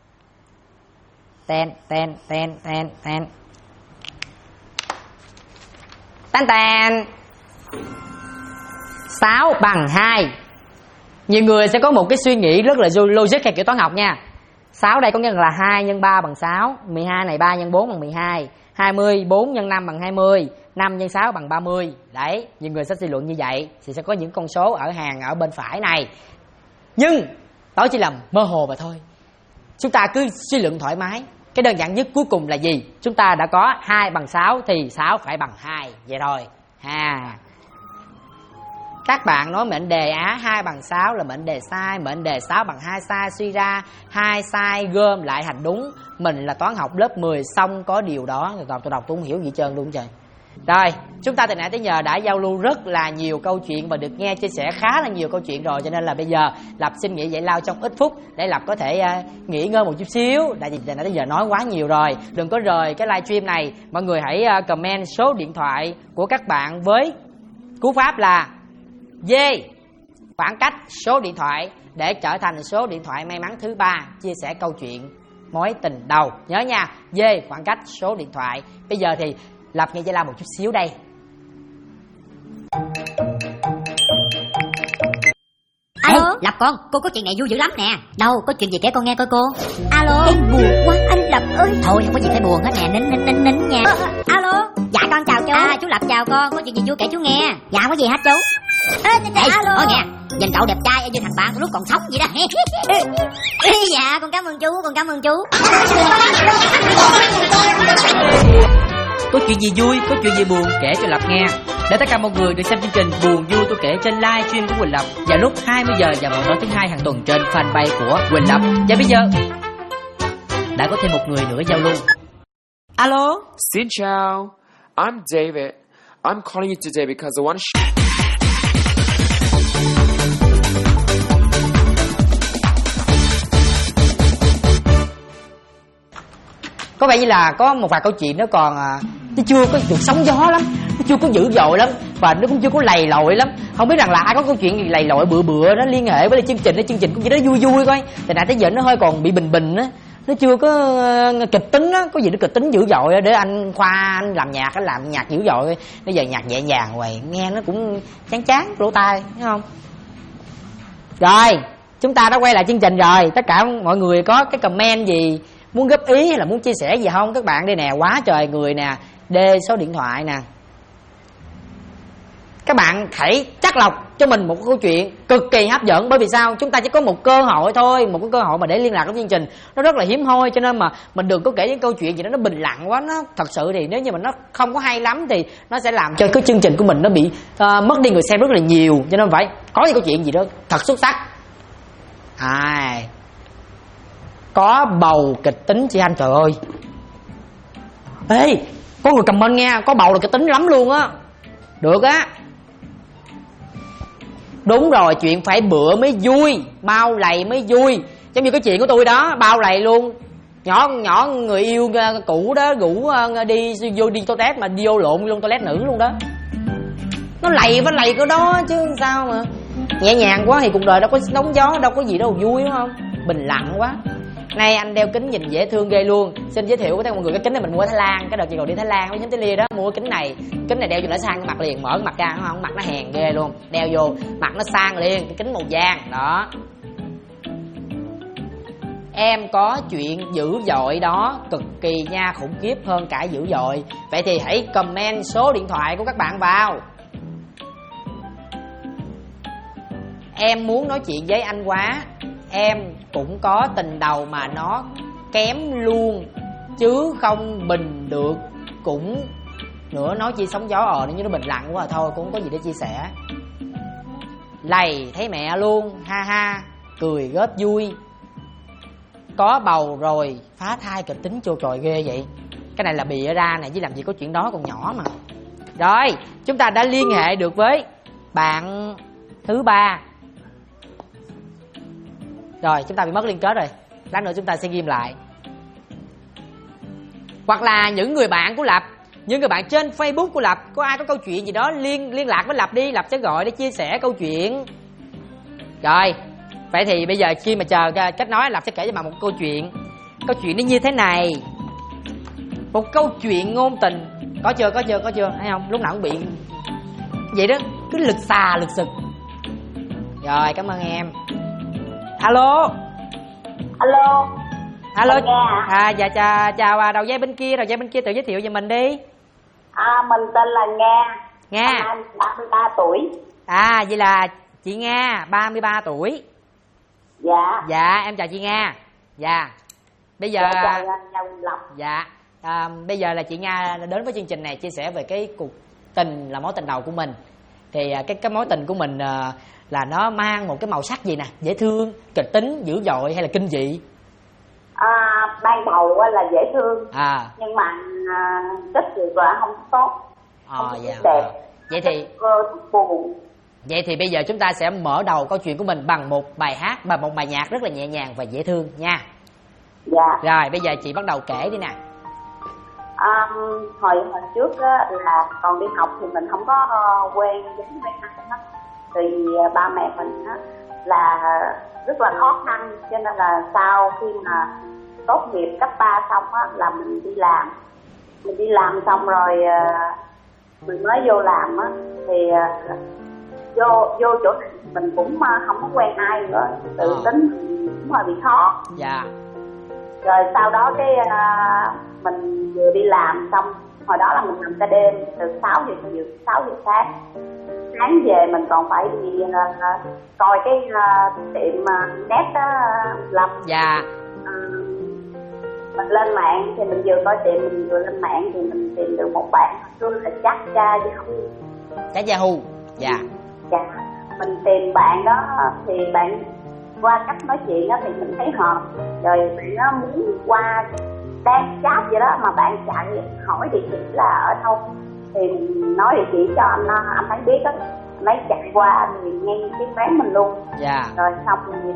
Ten. Tan tan. 6 bằng 2. Nhiều người sẽ có một cái suy nghĩ rất là logic hay kiểu toán học nha. 6 đây có nghĩa là 2 nhân 3 bằng 6, 12 này 3 nhân 4 bằng 12, 20, 4 nhân 5 bằng 20, 5 nhân 6 bằng 30. Đấy, nhiều người sẽ suy luận như vậy thì sẽ có những con số ở hàng ở bên phải này. Nhưng đó chỉ là mơ hồ mà thôi. Chúng ta cứ suy luận thoải mái. Cái đơn giản nhất cuối cùng là gì? Chúng ta đã có 2 bằng 6 thì 6 phải bằng 2. Vậy thôi. các bạn nói mệnh đề Á 2 bằng 6 là mệnh đề sai, mệnh đề 6 bằng 2 sai, suy ra 2 sai gom lại thành đúng. Mình là toán học lớp 10 xong có điều đó. Tôi đọc tôi không hiểu gì trơn luôn trời. Rồi, chúng ta từ nãy tới giờ đã giao lưu rất là nhiều câu chuyện và được nghe chia sẻ khá là nhiều câu chuyện rồi, cho nên là bây giờ Lập xin nghỉ giải lao trong ít phút để Lập có thể nghỉ ngơi một chút xíu. Tại vì từ nãy tới giờ nói quá nhiều rồi. Đừng có rời cái livestream này, mọi người hãy comment số điện thoại của các bạn với cú pháp là D khoảng cách số điện thoại để trở thành số điện thoại may mắn thứ 3 chia sẻ câu chuyện mối tình đầu. Nhớ nha, D khoảng cách số điện thoại. Bây giờ thì Lập nghe giải lao một chút xíu đây. Alo. Ê, Lập con, cô có chuyện này vui dữ lắm nè. Đâu, có chuyện gì kể con nghe coi cô. Alo. Em buồn quá anh Lập ơi. Thôi không có gì phải buồn hết nè, nín nha. Alo. Dạ con chào chú. Chú Lập chào con, có chuyện gì vui kể chú nghe. Dạ có gì hết chú. Ê, Alo. nói nghe, nhìn cậu đẹp trai như thằng bạn lúc còn sống vậy đó. Dạ con cảm ơn chú, con cảm ơn chú. Có chuyện gì vui, có chuyện gì buồn kể cho Lập nghe. Để tất cả mọi người được xem chương trình Buồn Vui Tôi Kể trên livestream của Quỳnh Lập vào lúc 20 giờ và mỗi tối thứ hai hàng tuần trên fanpage của Quỳnh Lập. Và bây giờ đã có thêm một người nữa giao lưu. Alo. Xin chào. I'm David. I'm calling you today because I want to Có vẻ như là có một vài câu chuyện nó còn nó chưa có được sóng gió lắm, nó chưa có dữ dội lắm và nó cũng chưa có lầy lội lắm. Không biết rằng là ai có câu chuyện gì lầy lội bựa đó liên hệ với chương trình đó, chương trình cũng chỉ đó vui vui coi. Tại nãy tới giờ nó hơi còn bị bình á, nó chưa có kịch tính á, có gì nó kịch tính dữ dội để anh Khoa anh làm nhạc, anh làm nhạc dữ dội. Bây giờ nhạc nhẹ nhàng hoài nghe nó cũng chán lỗ tai, thấy không? Rồi, chúng ta đã quay lại chương trình rồi. Tất cả mọi người có cái comment gì muốn góp ý hay là muốn chia sẻ gì không? Các bạn đây nè, quá trời người nè, đê số điện thoại nè. Các bạn hãy chắc lọc cho mình một câu chuyện cực kỳ hấp dẫn. Bởi vì sao? Chúng ta chỉ có một cơ hội thôi, một cái cơ hội mà để liên lạc với chương trình nó rất là hiếm hoi. Cho nên mà mình đừng có kể những câu chuyện gì đó nó bình lặng quá. Nó thật sự thì nếu như mà nó không có hay lắm thì nó sẽ làm cho cái chương trình của mình nó bị mất đi người xem rất là nhiều. Cho nên phải có những câu chuyện gì đó thật xuất sắc. Có bầu kịch tính chị anh, trời ơi. Ê, có người comment nha, có bầu là kịch tính lắm luôn á. Được á. Đúng rồi, chuyện phải bựa mới vui, bao lầy mới vui. Giống như cái chuyện của tôi đó, bao lầy luôn. Nhỏ người yêu cũ đó rủ đi toilet mà đi vô lộn luôn toilet nữ luôn đó. Nó lầy phải lầy cái đó chứ sao mà. Nhẹ nhàng quá thì cuộc đời đâu có nóng gió, đâu có gì đâu vui đúng không? Bình lặng quá. Nay anh đeo kính nhìn dễ thương ghê luôn. Xin giới thiệu với mọi người cái kính này mình mua ở Thái Lan. Cái đợt chị còn đi Thái Lan với nhóm Tế Lia đó, mua cái kính này đeo cho nó sang cái mặt liền, mở cái mặt ra đúng không? Mặt nó hèn ghê luôn. Đeo vô mặt nó sang liền, cái kính màu vàng đó. Em có chuyện dữ dội đó, cực kỳ nha, khủng khiếp hơn cả dữ dội. Vậy thì hãy comment số điện thoại của các bạn vào. Em muốn nói chuyện với anh quá. Em cũng có tình đầu mà nó kém luôn, chứ không bình được. Cũng nữa nói chi sóng gió nếu như nó bình lặng quá thôi, cũng không có gì để chia sẻ. Lầy thấy mẹ luôn, ha ha, cười góp vui. Có bầu rồi, phá thai kịch tính trôi trồi ghê vậy. Cái này là bịa ra này, chứ làm gì có chuyện đó, còn nhỏ mà. Rồi, chúng ta đã liên hệ được với bạn thứ 3. Rồi, chúng ta bị mất liên kết rồi. Lát nữa chúng ta sẽ ghim lại. Hoặc là những người bạn của Lập, những người bạn trên Facebook của Lập, có ai có câu chuyện gì đó liên lạc với Lập đi, Lập sẽ gọi để chia sẻ câu chuyện. Rồi, vậy thì bây giờ khi mà chờ kết nối, Lập sẽ kể cho bạn một câu chuyện. Câu chuyện nó như thế này. Một câu chuyện ngôn tình. Có chưa, thấy không? Lúc nào cũng bị vậy đó, cứ lực xà lực sực. Rồi, cảm ơn em. Alo. Dạ chào đầu dây bên kia tự giới thiệu về mình đi. Mình tên là Nga. Anh 33 tuổi. Vậy là chị Nga 33 tuổi. Dạ em chào chị Nga. Dạ. Bây giờ bây giờ là chị Nga đến với chương trình này chia sẻ về cái cuộc tình là mối tình đầu của mình. Thì cái mối tình của mình là nó mang một cái màu sắc gì nè? Dễ thương, kịch tính, dữ dội hay là kinh dị? Ban đầu là dễ thương, nhưng mà kết cục là không tốt, không đẹp. Vậy thì buồn. Vậy thì bây giờ chúng ta sẽ mở đầu câu chuyện của mình bằng một bài hát, bằng một bài nhạc rất là nhẹ nhàng và dễ thương nha. Dạ. Rồi bây giờ chị bắt đầu kể đi nè. Hồi trước á, là còn đi học thì mình không có quen với mấy anh đó. Vì ba mẹ mình á, là rất là khó khăn, cho nên là sau khi mà tốt nghiệp cấp 3 xong á, là mình đi làm. Mình đi làm xong rồi mình mới vô làm á, thì vô chỗ này mình cũng không có quen ai nữa, tự tính cũng hơi bị khó. Dạ. Rồi sau đó cái mình vừa đi làm xong, hồi đó là mình làm ca đêm từ 6 giờ sáng. Sáng về mình còn phải đi coi cái tiệm net đó Lâm. Dạ. Mình lên mạng thì mình vừa coi tiệm, mình vừa lên mạng thì mình tìm được một bạn xưa là Chắc Yahoo. Dạ. Dạ. Mình tìm bạn đó thì bạn qua cách nói chuyện đó thì mình thấy hợp. Rồi bạn nó muốn qua đang chat vậy đó mà bạn chạy hỏi địa chỉ là ở đâu. Thì mình nói địa chỉ cho anh ấy biết đó. Anh ấy chạy qua thì nghe tiếng quán mình luôn. Dạ. Rồi xong thì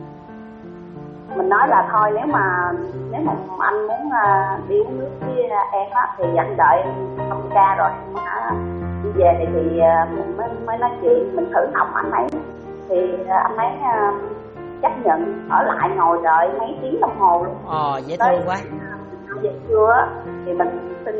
mình nói là thôi nếu mà anh muốn đi uống nước với em á thì anh đợi xong ca rồi đi về thì mình mới nói chuyện, mình thử lòng anh ấy. Thì anh ấy chấp nhận ở lại ngồi đợi mấy tiếng đồng hồ luôn. Dễ thương quá. Về trưa thì mình xin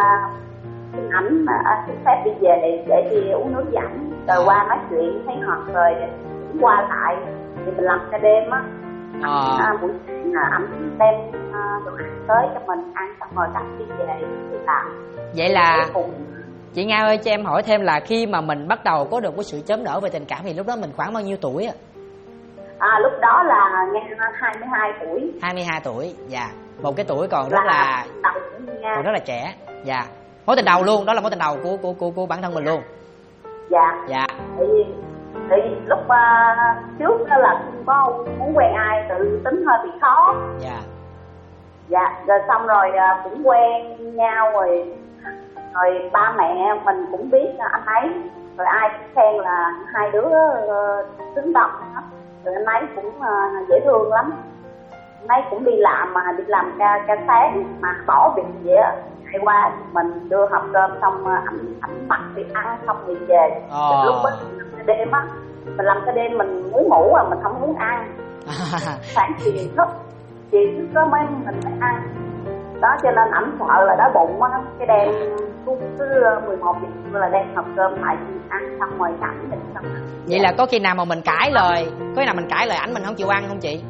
ảnh xin phép đi về để đi uống nước với ảnh. Rồi qua nói chuyện thấy hợp rồi cũng qua lại thì mình làm ca đêm á. Buổi sáng ảnh đem đồ ăn tới cho mình ăn xong rồi cắt đi về đi làm. Vậy là chị Nga ơi, cho em hỏi thêm là khi mà mình bắt đầu có được cái sự chớm nở về tình cảm thì lúc đó mình khoảng bao nhiêu tuổi ạ? Lúc đó là Nga 22 tuổi. 22 tuổi, dạ. Một cái tuổi còn rất là còn rất là trẻ. Dạ. Mối tình đầu luôn, đó là mối tình đầu của bản thân mình luôn. Dạ. Dạ. Thì lúc trước đó là không có muốn quen ai, tự tính hơi bị khó. Dạ. Dạ, rồi xong rồi cũng quen nhau rồi ba mẹ mình cũng biết anh ấy, rồi ai cũng khen là hai đứa xứng đôi hết. Rồi anh ấy cũng dễ thương lắm. Anh ấy cũng đi làm ca sáng mà bỏ việc vậy á, chạy qua mình đưa hộp cơm xong ảnh bắt đi ăn xong thì về. Lúc đó mình làm ca đêm á, mình làm ca đêm mình muốn ngủ mà mình không muốn ăn. Sáng chiều thức có mấy mình phải ăn. Đó cho nên ảnh sợ là đói bụng á, cái đem cứ 11 giờ là đem hộp cơm lại ăn xong rồi ảnh mình xong. Vậy là có khi nào mà mình cãi lời, ảnh mình không chịu ăn không chị?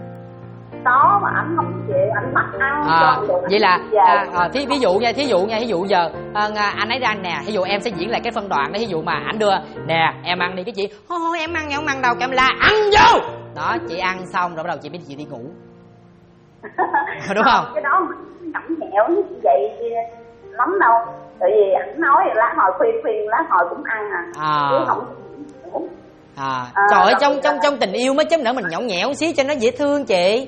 Đó mà ảnh không chịu, ảnh bắt ăn. Vậy là ví dụ giờ anh ấy ra nè, ví dụ em sẽ diễn lại cái phân đoạn đó, ví dụ mà ảnh đưa nè em ăn đi, cái chị thôi em không ăn đâu, em la ăn vô đó, chị ăn xong rồi bắt đầu chị biết chị đi ngủ. Đúng không? Cái đó mình nhõng nhẽo như vậy lắm đâu, tại vì ảnh nói lá hồi khuyên lá hồi cũng ăn chứ không. Trời ơi, trong tình yêu mới chấm nở mình nhõng nhẽo xíu cho nó dễ thương chị.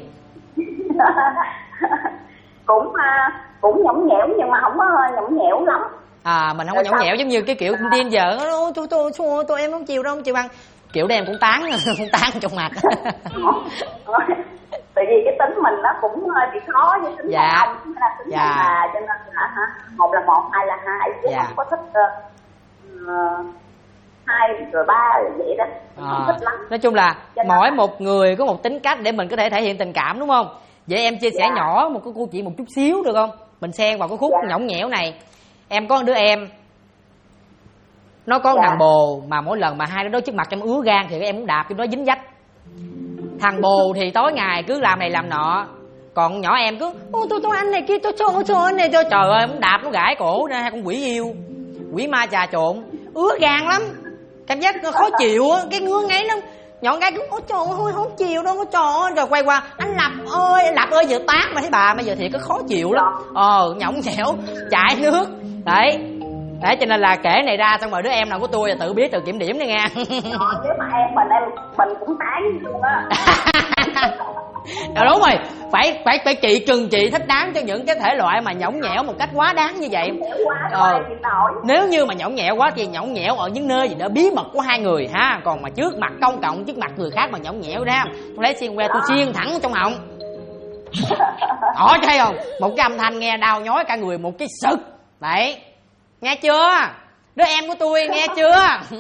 cũng nhõng nhẽo nhưng mà không có nhõng nhẽo lắm. Mình không có nhõng nhẽo giống như cái kiểu điên vợ tôi em không chịu đâu, không chịu ăn kiểu đó em cũng tán cũng tán trong mặt. Tại vì cái tính mình nó cũng hơi bị khó với tính đàn ông, là tính là cho nên là một là một, hai là hai, chứ không có thích hai rồi ba vậy đó, không thích lắm. Nói chung là mỗi một người có một tính cách để mình có thể thể hiện tình cảm, đúng không? Vậy em chia sẻ nhỏ một cái câu chuyện một chút xíu được không? Mình xen vào cái khúc nhõng nhẽo này. Em có một đứa em, nó có thằng bồ mà mỗi lần mà hai đứa đó trước mặt em ứa gan thì em muốn đạp cho nó dính dách. Thằng bồ thì tối ngày cứ làm này làm nọ, còn nhỏ em cứ tôi anh này kia, tôi cho anh này, trời ơi muốn đạp nó gãi cổ ra, hai con quỷ yêu quỷ ma trà trộn, ứa gan lắm, cảm giác khó chịu á, cái ngứa ngáy lắm. Nhỏ gái cứ trời ơi không chịu đâu, trời ơi, rồi quay qua anh Lập ơi vừa tát mà thấy bà bây giờ thiệt có khó chịu lắm. Nhõng nhẽo chảy nước đấy. Đấy, cho nên là kể này ra xong rồi đứa em nào của tôi là tự biết tự kiểm điểm đi nha. Nếu mà mình cũng tán luôn á. Đúng rồi, phải trị trừng trị thích đáng cho những cái thể loại mà nhõng nhẽo một cách quá đáng như vậy. Nếu như mà nhõng nhẽo quá thì nhõng nhẽo ở những nơi gì đó bí mật của hai người ha, còn mà trước mặt công cộng, trước mặt người khác mà nhõng nhẽo ra, tôi lấy xiên que tôi xiên thẳng trong họng. Đó, thấy không? Một cái âm thanh nghe đau nhói cả người, một cái sực. Đấy, nghe chưa? Đứa em của tôi nghe chưa?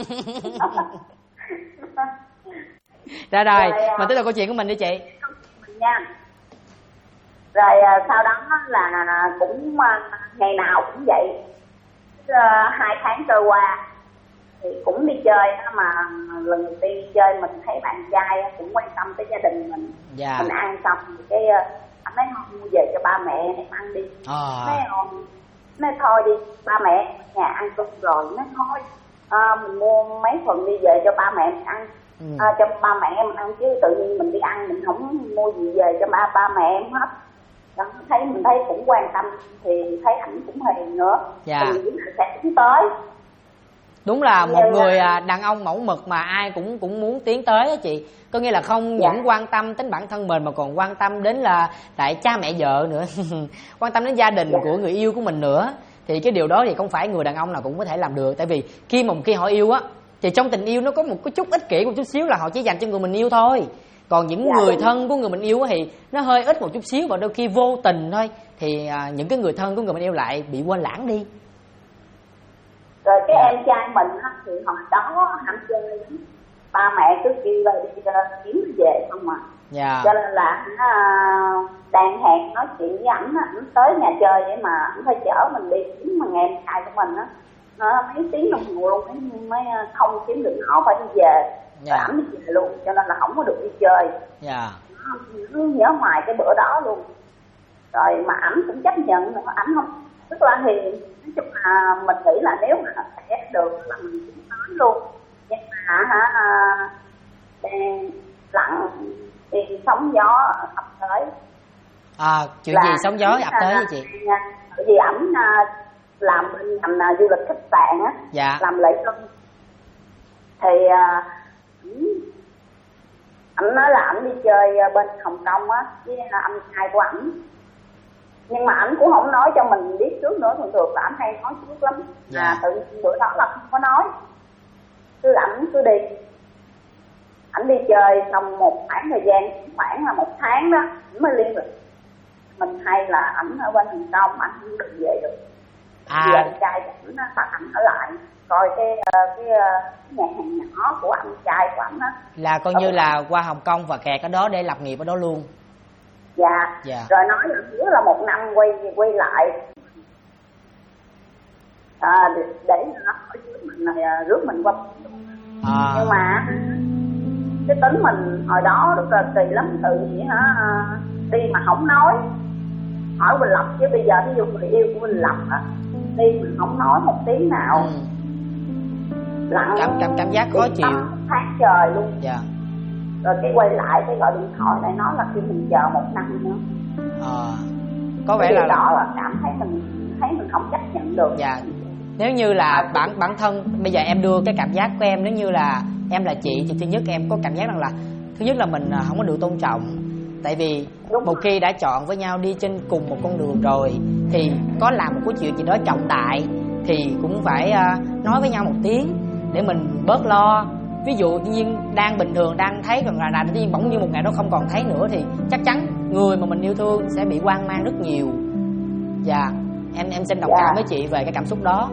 Rồi mà tiếp tục câu chuyện của mình đi chị. Nha. Rồi sau đó là cũng ngày nào cũng vậy. 2 tháng trôi qua thì cũng đi chơi, mà lần đầu tiên chơi mình thấy bạn trai cũng quan tâm tới gia đình mình. Mình ăn xong cái anh nói không, mua về cho ba mẹ em ăn đi. Nói thôi đi, ba mẹ nhà ăn cơm rồi. Nói thôi mình mua mấy phần đi về cho ba mẹ em ăn. Cho ba mẹ em ăn, chứ tự nhiên mình đi ăn mình không mua gì về cho ba mẹ em hết. Đó, mình thấy cũng quan tâm thì thấy ảnh cũng hiền nữa. Thì sẽ tiến tới. Đúng là một người đàn ông mẫu mực mà ai cũng muốn tiến tới đó chị. Có nghĩa là không những quan tâm đến bản thân mình mà còn quan tâm đến là tại cha mẹ vợ nữa. Quan tâm đến gia đình của người yêu của mình nữa. Thì cái điều đó thì không phải người đàn ông nào cũng có thể làm được. Tại vì khi họ yêu á, thì trong tình yêu nó có một cái chút ích kỷ một chút xíu là họ chỉ dành cho người mình yêu thôi. Còn những người thân của người mình yêu thì nó hơi ít một chút xíu, và đôi khi vô tình thôi thì những cái người thân của người mình yêu lại bị quên lãng đi. Rồi cái em trai mình thì hồi đó ham chơi, ba mẹ cứ kêu là đi kiếm về không à. Cho nên là đang hẹn nói chuyện với ảnh tới nhà chơi vậy mà ảnh phải chở mình đi kiếm, mà nghe em trai của mình á nó mấy tiếng đồng hồ luôn mới không kiếm được, nó phải đi về. Rồi ảnh đi về luôn, cho nên là không có được đi chơi. Nó nhớ hoài cái bữa đó luôn. Rồi mà ảnh cũng chấp nhận nữa, ảnh không, tức là thì nói chung là mình nghĩ là nếu mà sẽ được là mình cũng nói luôn. Nhưng mà đang lặng thì sóng gió ập tới. Chuyện gì sóng gió ập tới vậy chị? Bởi vì ảnh làm bên ngành du lịch khách sạn á, làm lễ tân. Thì ảnh nói là ảnh đi chơi bên Hồng Kông á với anh trai của ảnh, nhưng mà ảnh cũng không nói cho mình biết trước nữa. Thường là ảnh hay nói trước lắm. Tự nhiên bữa đó là không có nói, ảnh cứ đi. Ảnh đi chơi xong một khoảng thời gian khoảng là 1 tháng đó ảnh mới liên lạc mình, hay là ảnh ở bên Hồng Kông, ảnh không được về được. Vì anh trai ảnh bắt ảnh ở lại coi cái nhà hàng nhỏ của anh trai của ảnh á, là coi như là qua Hồng Kông và kẹt ở đó để lập nghiệp ở đó luôn. Rồi nói là hứa là 1 năm quay lại để nó hỏi mình rước mình qua. Nhưng mà cái tính mình hồi đó rất là kỳ lắm, tự nhiên đi mà không nói, hỏi Quỳnh Lập chứ bây giờ ví dụ người yêu của Quỳnh Lập đi mình không nói một tiếng nào. Lặng cảm giác khó chịu tháng trời luôn. Rồi cái quay lại cái gọi điện thoại lại nói là khi mình chờ 1 năm nữa. Có vẻ là đó là cảm thấy mình không chấp nhận được. Nếu như là bản thân bây giờ em đưa cái cảm giác của em, nếu như là em là chị thì thứ nhất em có cảm giác rằng là thứ nhất là mình không có được tôn trọng. Tại vì một khi đã chọn với nhau đi trên cùng một con đường rồi thì có làm một cái chuyện gì đó trọng đại thì cũng phải nói với nhau một tiếng để mình bớt lo. Ví dụ nhiên đang bình thường đang thấy còn là tự nhiên bỗng như một ngày đó không còn thấy nữa thì chắc chắn người mà mình yêu thương sẽ bị hoang mang rất nhiều. Em xin đồng cảm với chị về cái cảm xúc đó.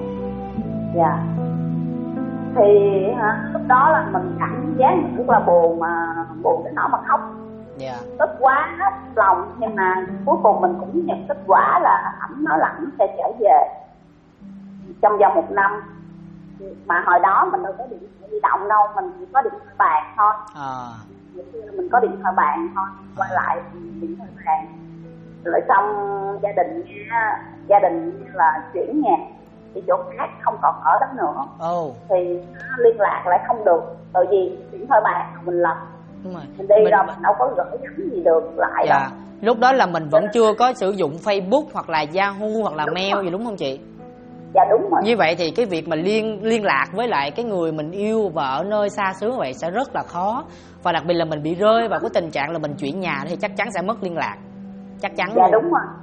Thì lúc đó là mình cảm giác rất là buồn, mà buồn đến nỗi mà khóc. Tức quá hết lòng. Nhưng mà cuối cùng mình cũng nhận kết quả là ảnh nói là ảnh sẽ trở về trong vòng 1 năm. Mà hồi đó mình đâu có điện thoại di động đâu, mình chỉ có điện thoại bàn thôi. Mình có điện thoại bàn thôi, qua lại điện thoại bàn. Rồi xong gia đình là chuyển nhà đi chỗ khác, không còn ở đó nữa. Thì liên lạc lại không được, tại vì điện thoại bàn mình lập. Mình đi rồi mình đâu có gửi nhắn gì được lại đâu. Lúc đó là mình vẫn chưa có sử dụng Facebook hoặc là Yahoo hoặc là mail gì đúng không chị? Dạ đúng rồi. Như vậy thì cái việc mà liên lạc với lại cái người mình yêu và ở nơi xa xứ vậy sẽ rất là khó. Và đặc biệt là mình bị rơi vào cái tình trạng là mình chuyển nhà thì chắc chắn sẽ mất liên lạc. Chắc chắn. Dạ đúng rồi.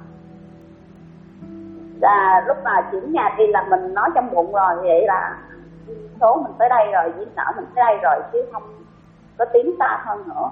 Là lúc mà chuyển nhà đi là mình nói trong bụng rồi, vậy là số mình tới đây rồi, duyên nợ mình tới đây rồi, chứ không có tiến xa hơn nữa.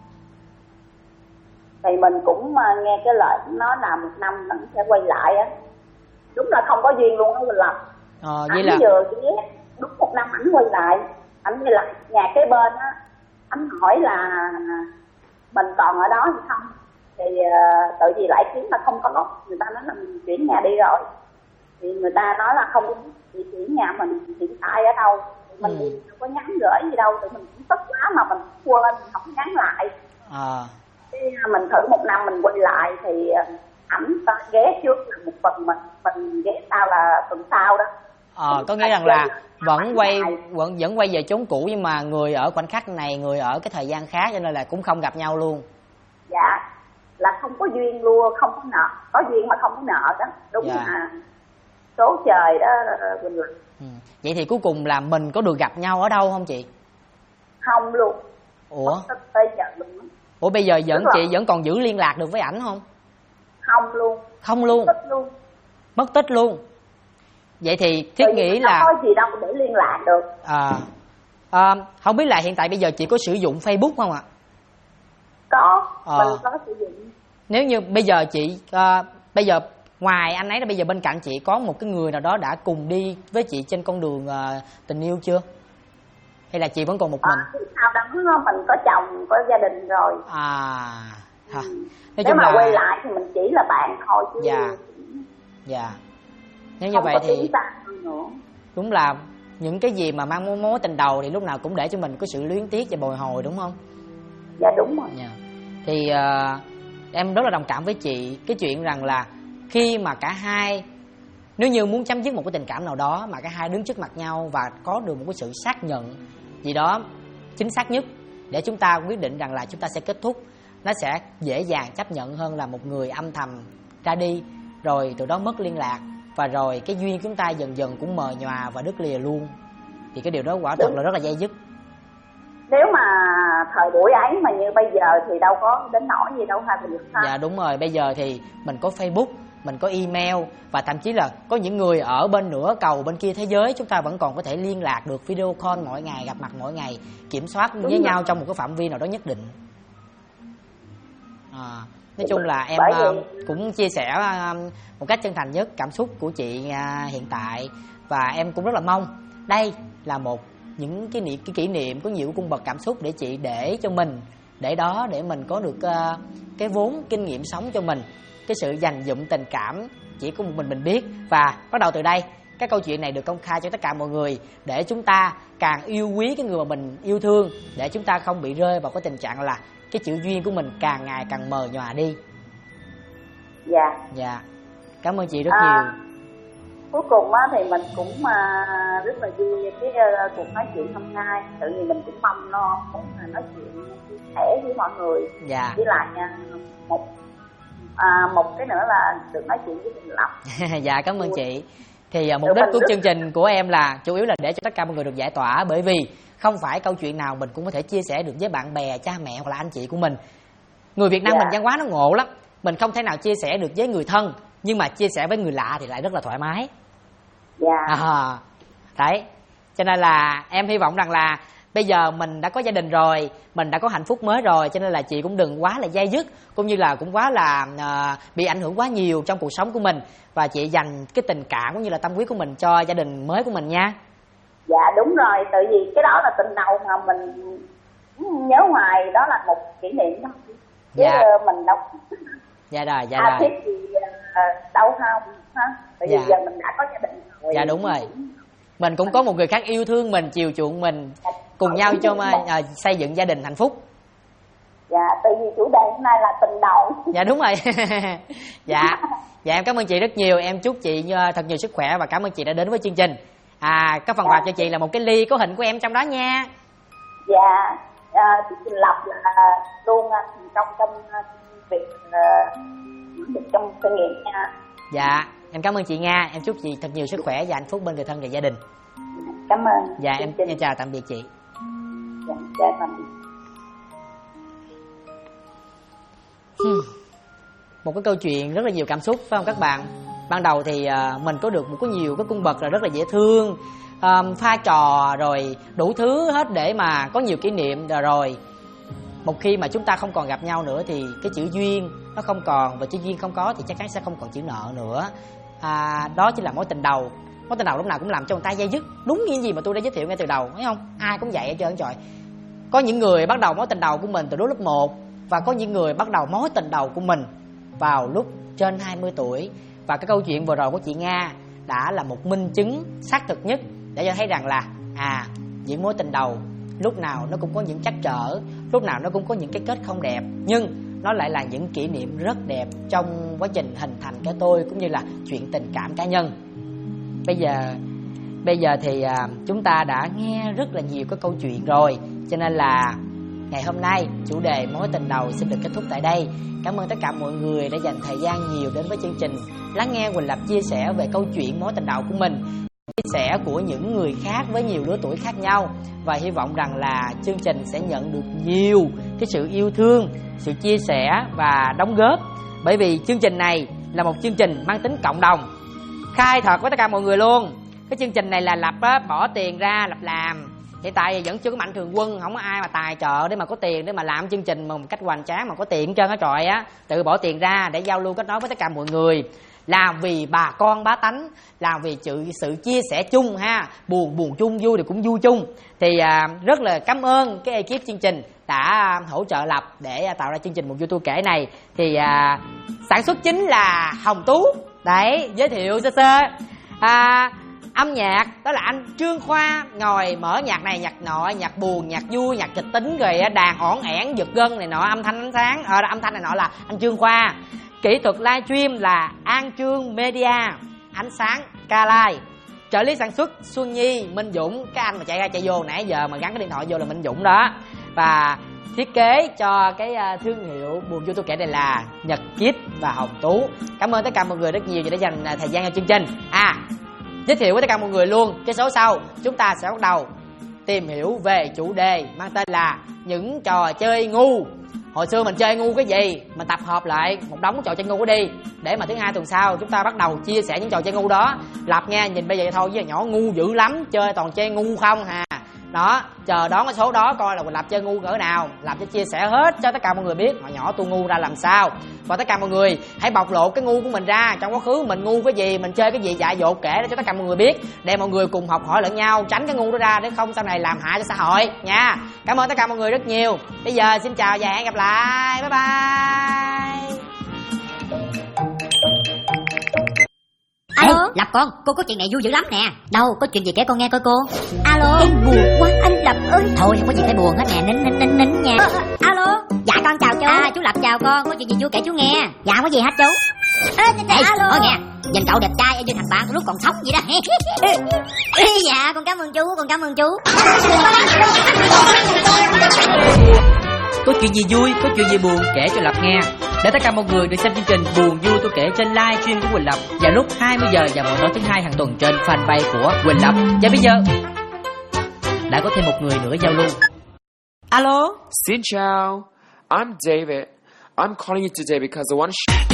Thì mình cũng nghe cái lời nó là 1 năm mình sẽ quay lại á. Đúng là không có duyên luôn á Quỳnh Lập. Vậy là vừa ghé đúng 1 năm ảnh quay lại nhà kế bên á. Anh hỏi là mình còn ở đó hay không, thì tự vì lại kiếm là không có, người ta nói là mình chuyển nhà đi rồi, thì người ta nói là không biết chuyển nhà mình hiện tại ở đâu, mình không có nhắn gửi gì đâu, tụi mình cũng tức quá mà mình quên, mình không nhắn lại. Mình thử 1 năm mình quay lại thì ảnh ghé trước là một phần, mình ghé sau là tuần sau đó. Có nghĩa rằng là vẫn quay về chốn cũ, nhưng mà người ở khoảnh khắc này, người ở cái thời gian khác, cho nên là cũng không gặp nhau luôn. Dạ, là không có duyên luôn, không có nợ, có duyên mà không có nợ đó. Đúng là số trời đó Quỳnh Lập. Vậy thì cuối cùng là mình có được gặp nhau ở đâu không chị? Không luôn. Ủa? Tới giờ luôn. Ủa bây giờ chị vẫn còn giữ liên lạc được với ảnh không? Không luôn. Không luôn. Mất tích luôn. Vậy thì thiết nghĩ là không có gì đâu để liên lạc được. Không biết là hiện tại bây giờ chị có sử dụng Facebook không ạ? Có, mình có sử dụng. Nếu như bây giờ chị bây giờ ngoài anh ấy là bây giờ bên cạnh chị có một cái người nào đó đã cùng đi với chị trên con đường tình yêu chưa? Hay là chị vẫn còn một mình? Sau đó mình có chồng, có gia đình rồi. Nếu mà quay lại thì mình chỉ là bạn thôi chứ. Dạ. Nếu như vậy thì đúng là những cái gì mà mang mối tình đầu thì lúc nào cũng để cho mình có sự luyến tiếc và bồi hồi, đúng không? Dạ đúng rồi. Thì em rất là đồng cảm với chị cái chuyện rằng là khi mà cả hai, nếu như muốn chấm dứt một cái tình cảm nào đó mà cả hai đứng trước mặt nhau và có được một cái sự xác nhận gì đó chính xác nhất để chúng ta quyết định rằng là chúng ta sẽ kết thúc, nó sẽ dễ dàng chấp nhận hơn là một người âm thầm ra đi rồi từ đó mất liên lạc, và rồi cái duyên chúng ta dần dần cũng mờ nhòa và đứt lìa luôn. Thì cái điều đó quả thật là rất là dây dứt. Nếu mà thời buổi ấy mà như bây giờ thì đâu có đến nỗi gì đâu ha. Dạ đúng rồi, bây giờ thì mình có Facebook, mình có email, và thậm chí là có những người ở bên nửa cầu bên kia thế giới chúng ta vẫn còn có thể liên lạc được, video call mỗi ngày, gặp mặt mỗi ngày, kiểm soát với nhau trong một cái phạm vi nào đó nhất định. Nói chung là em cũng chia sẻ một cách chân thành nhất cảm xúc của chị hiện tại, và em cũng rất là mong đây là một những cái kỷ niệm có nhiều cung bậc cảm xúc để chị để cho mình, để mình có được cái vốn kinh nghiệm sống cho mình, cái sự dành dụm tình cảm chỉ có một mình biết. Và bắt đầu từ đây các câu chuyện này được công khai cho tất cả mọi người, để chúng ta càng yêu quý cái người mà mình yêu thương, để chúng ta không bị rơi vào cái tình trạng là cái chữ duyên của mình càng ngày càng mờ nhòa đi. Dạ. Cảm ơn chị rất nhiều. Cuối cùng thì mình cũng rất là vui với cái cuộc nói chuyện hôm nay. Tự nhiên mình cũng mong muốn nói chuyện chia sẻ với mọi người. Với lại một cái nữa là được nói chuyện với Quỳnh Lập. Dạ cảm ơn chị. Thì mục đích của chương trình của em là chủ yếu là để cho tất cả mọi người được giải tỏa, bởi vì không phải câu chuyện nào mình cũng có thể chia sẻ được với bạn bè, cha mẹ hoặc là anh chị của mình. Người Việt Nam mình văn hóa nó ngộ lắm, mình không thể nào chia sẻ được với người thân, nhưng mà chia sẻ với người lạ thì lại rất là thoải mái. Đấy, cho nên là em hy vọng rằng là bây giờ mình đã có gia đình rồi, mình đã có hạnh phúc mới rồi, cho nên là chị cũng đừng quá là dây dứt, cũng như là cũng quá là bị ảnh hưởng quá nhiều trong cuộc sống của mình, và chị dành cái tình cảm cũng như là tâm huyết của mình cho gia đình mới của mình nha. Dạ đúng rồi, tại vì cái đó là tình đầu mà mình nhớ hoài, đó là một kỷ niệm thôi. Chứ mình đâu thiết gì đâu không ha. Tại vì giờ mình đã có gia đình rồi. Dạ đúng rồi. Mình cũng có một người khác yêu thương mình, chiều chuộng mình, cùng nhau cho xây dựng gia đình hạnh phúc. Dạ, tại vì chủ đề hôm nay là tình đầu. Dạ đúng rồi. Dạ em cảm ơn chị rất nhiều. Em chúc chị thật nhiều sức khỏe và cảm ơn chị đã đến với chương trình. Có phần quà cho chị là một cái ly có hình của em trong đó nha. Dạ, chị Quỳnh Lập là luôn thành công trong việc trong sự nghiệp nha. Dạ, em cảm ơn chị Nga. Em chúc chị thật nhiều sức khỏe và hạnh phúc bên người thân và gia đình. Cảm ơn. Dạ, em chào tạm biệt chị. Dạ, chào tạm biệt. Một cái câu chuyện rất là nhiều cảm xúc phải không các bạn? Ban đầu thì mình có được có nhiều cái cung bậc là rất là dễ thương, pha trò rồi đủ thứ hết để mà có nhiều kỷ niệm. Rồi một khi mà chúng ta không còn gặp nhau nữa thì cái chữ duyên nó không còn, và chữ duyên không có thì chắc chắn sẽ không còn chữ nợ nữa. Đó chính là mối tình đầu. Mối tình đầu lúc nào cũng làm cho người ta dây dứt, đúng như gì mà tôi đã giới thiệu ngay từ đầu, thấy không? Ai cũng vậy hết trơn trời. Có những người bắt đầu mối tình đầu của mình từ lớp 1, và có những người bắt đầu mối tình đầu của mình vào lúc trên 20 tuổi. Và cái câu chuyện vừa rồi của chị Nga đã là một minh chứng xác thực nhất để cho thấy rằng là những mối tình đầu lúc nào nó cũng có những trắc trở, lúc nào nó cũng có những cái kết không đẹp, nhưng nó lại là những kỷ niệm rất đẹp trong quá trình hình thành cái tôi cũng như là chuyện tình cảm cá nhân. Bây giờ thì chúng ta đã nghe rất là nhiều cái câu chuyện rồi, cho nên là ngày hôm nay chủ đề mối tình đầu xin được kết thúc tại đây. Cảm ơn tất cả mọi người đã dành thời gian nhiều đến với chương trình, lắng nghe Quỳnh Lập chia sẻ về câu chuyện mối tình đầu của mình, chia sẻ của những người khác với nhiều lứa tuổi khác nhau. Và hy vọng rằng là chương trình sẽ nhận được nhiều cái sự yêu thương, sự chia sẻ và đóng góp. Bởi vì chương trình này là một chương trình mang tính cộng đồng. Khai thật với tất cả mọi người luôn, cái chương trình này là Lập bỏ tiền ra Lập làm. Hiện tại vẫn chưa có mạnh thường quân, không có ai mà tài trợ để mà có tiền để mà làm chương trình mà một cách hoành tráng mà có tiền hết trơn á trời á. Tự bỏ tiền ra để giao lưu kết nối với tất cả mọi người, làm vì bà con bá tánh, làm vì sự chia sẻ chung ha, buồn chung, vui thì cũng vui chung. Thì rất là cảm ơn cái ekip chương trình đã hỗ trợ Lập để tạo ra chương trình Một Vui Tôi Kể này. Thì sản xuất chính là Hồng Tú, đấy, giới thiệu sơ sơ. Âm nhạc đó là anh Trương Khoa, ngồi mở nhạc này nhạc nọ, nhạc buồn, nhạc vui, nhạc kịch tính, rồi đàn ỏn ẻn giật gân này nọ, âm thanh ánh sáng, âm thanh này nọ là anh Trương Khoa. Kỹ thuật livestream là An Trương Media, ánh sáng Ca-lai. Trợ lý sản xuất Xuân Nhi, Minh Dũng, cái anh mà chạy ra chạy vô nãy giờ mà gắn cái điện thoại vô là Minh Dũng đó. Và thiết kế cho cái thương hiệu Buồn Vui Tôi Kể này là Nhật Kid và Hồng Tú. Cảm ơn tất cả mọi người rất nhiều vì đã dành thời gian cho chương trình. Giới thiệu với tất cả mọi người luôn, cái số sau chúng ta sẽ bắt đầu tìm hiểu về chủ đề mang tên là những trò chơi ngu. Hồi xưa mình chơi ngu cái gì, mình tập hợp lại một đống trò chơi ngu đi, để mà thứ hai tuần sau chúng ta bắt đầu chia sẻ những trò chơi ngu đó. Lập nghe, nhìn bây giờ thôi với nhỏ ngu dữ lắm, chơi toàn chơi ngu không hà. Đó, chờ đón cái số đó coi là Lập chơi ngu cỡ nào. Lập sẽ chia sẻ hết cho tất cả mọi người biết hồi nhỏ tôi ngu ra làm sao. Và tất cả mọi người hãy bộc lộ cái ngu của mình ra, trong quá khứ mình ngu cái gì, mình chơi cái gì dại dột, kể cho tất cả mọi người biết, để mọi người cùng học hỏi lẫn nhau, tránh cái ngu đó ra để không sau này làm hại cho xã hội nha. Cảm ơn tất cả mọi người rất nhiều. Bây giờ xin chào và hẹn gặp lại. Bye bye. Alo. Ê, Lập con, cô có chuyện này vui dữ lắm nè. Đâu, có chuyện gì kể con nghe coi cô. Alo. Em buồn quá anh Lập ơi. Thôi không có gì phải buồn hết nè, nín nha. Alo. Dạ con chào chú. Chú Lập chào con, có chuyện gì chú kể chú nghe. Dạ không có gì hết chú. Ê, alo. Thôi nghe, nhìn cậu đẹp trai y như thằng bạn lúc còn sống vậy đó. Dạ con cảm ơn chú. Có chuyện gì vui, có chuyện gì buồn kể cho Lập nghe, để tất cả mọi người được xem chương trình Buồn Vui Tôi Kể trên livestream của Quỳnh Lập vào lúc 20 giờ và mỗi tối thứ hai hàng tuần trên fanpage của Quỳnh Lập. Và bây giờ đã có thêm một người nữa giao lưu. Alo. Xin chào, I'm David. I'm calling you today because I want to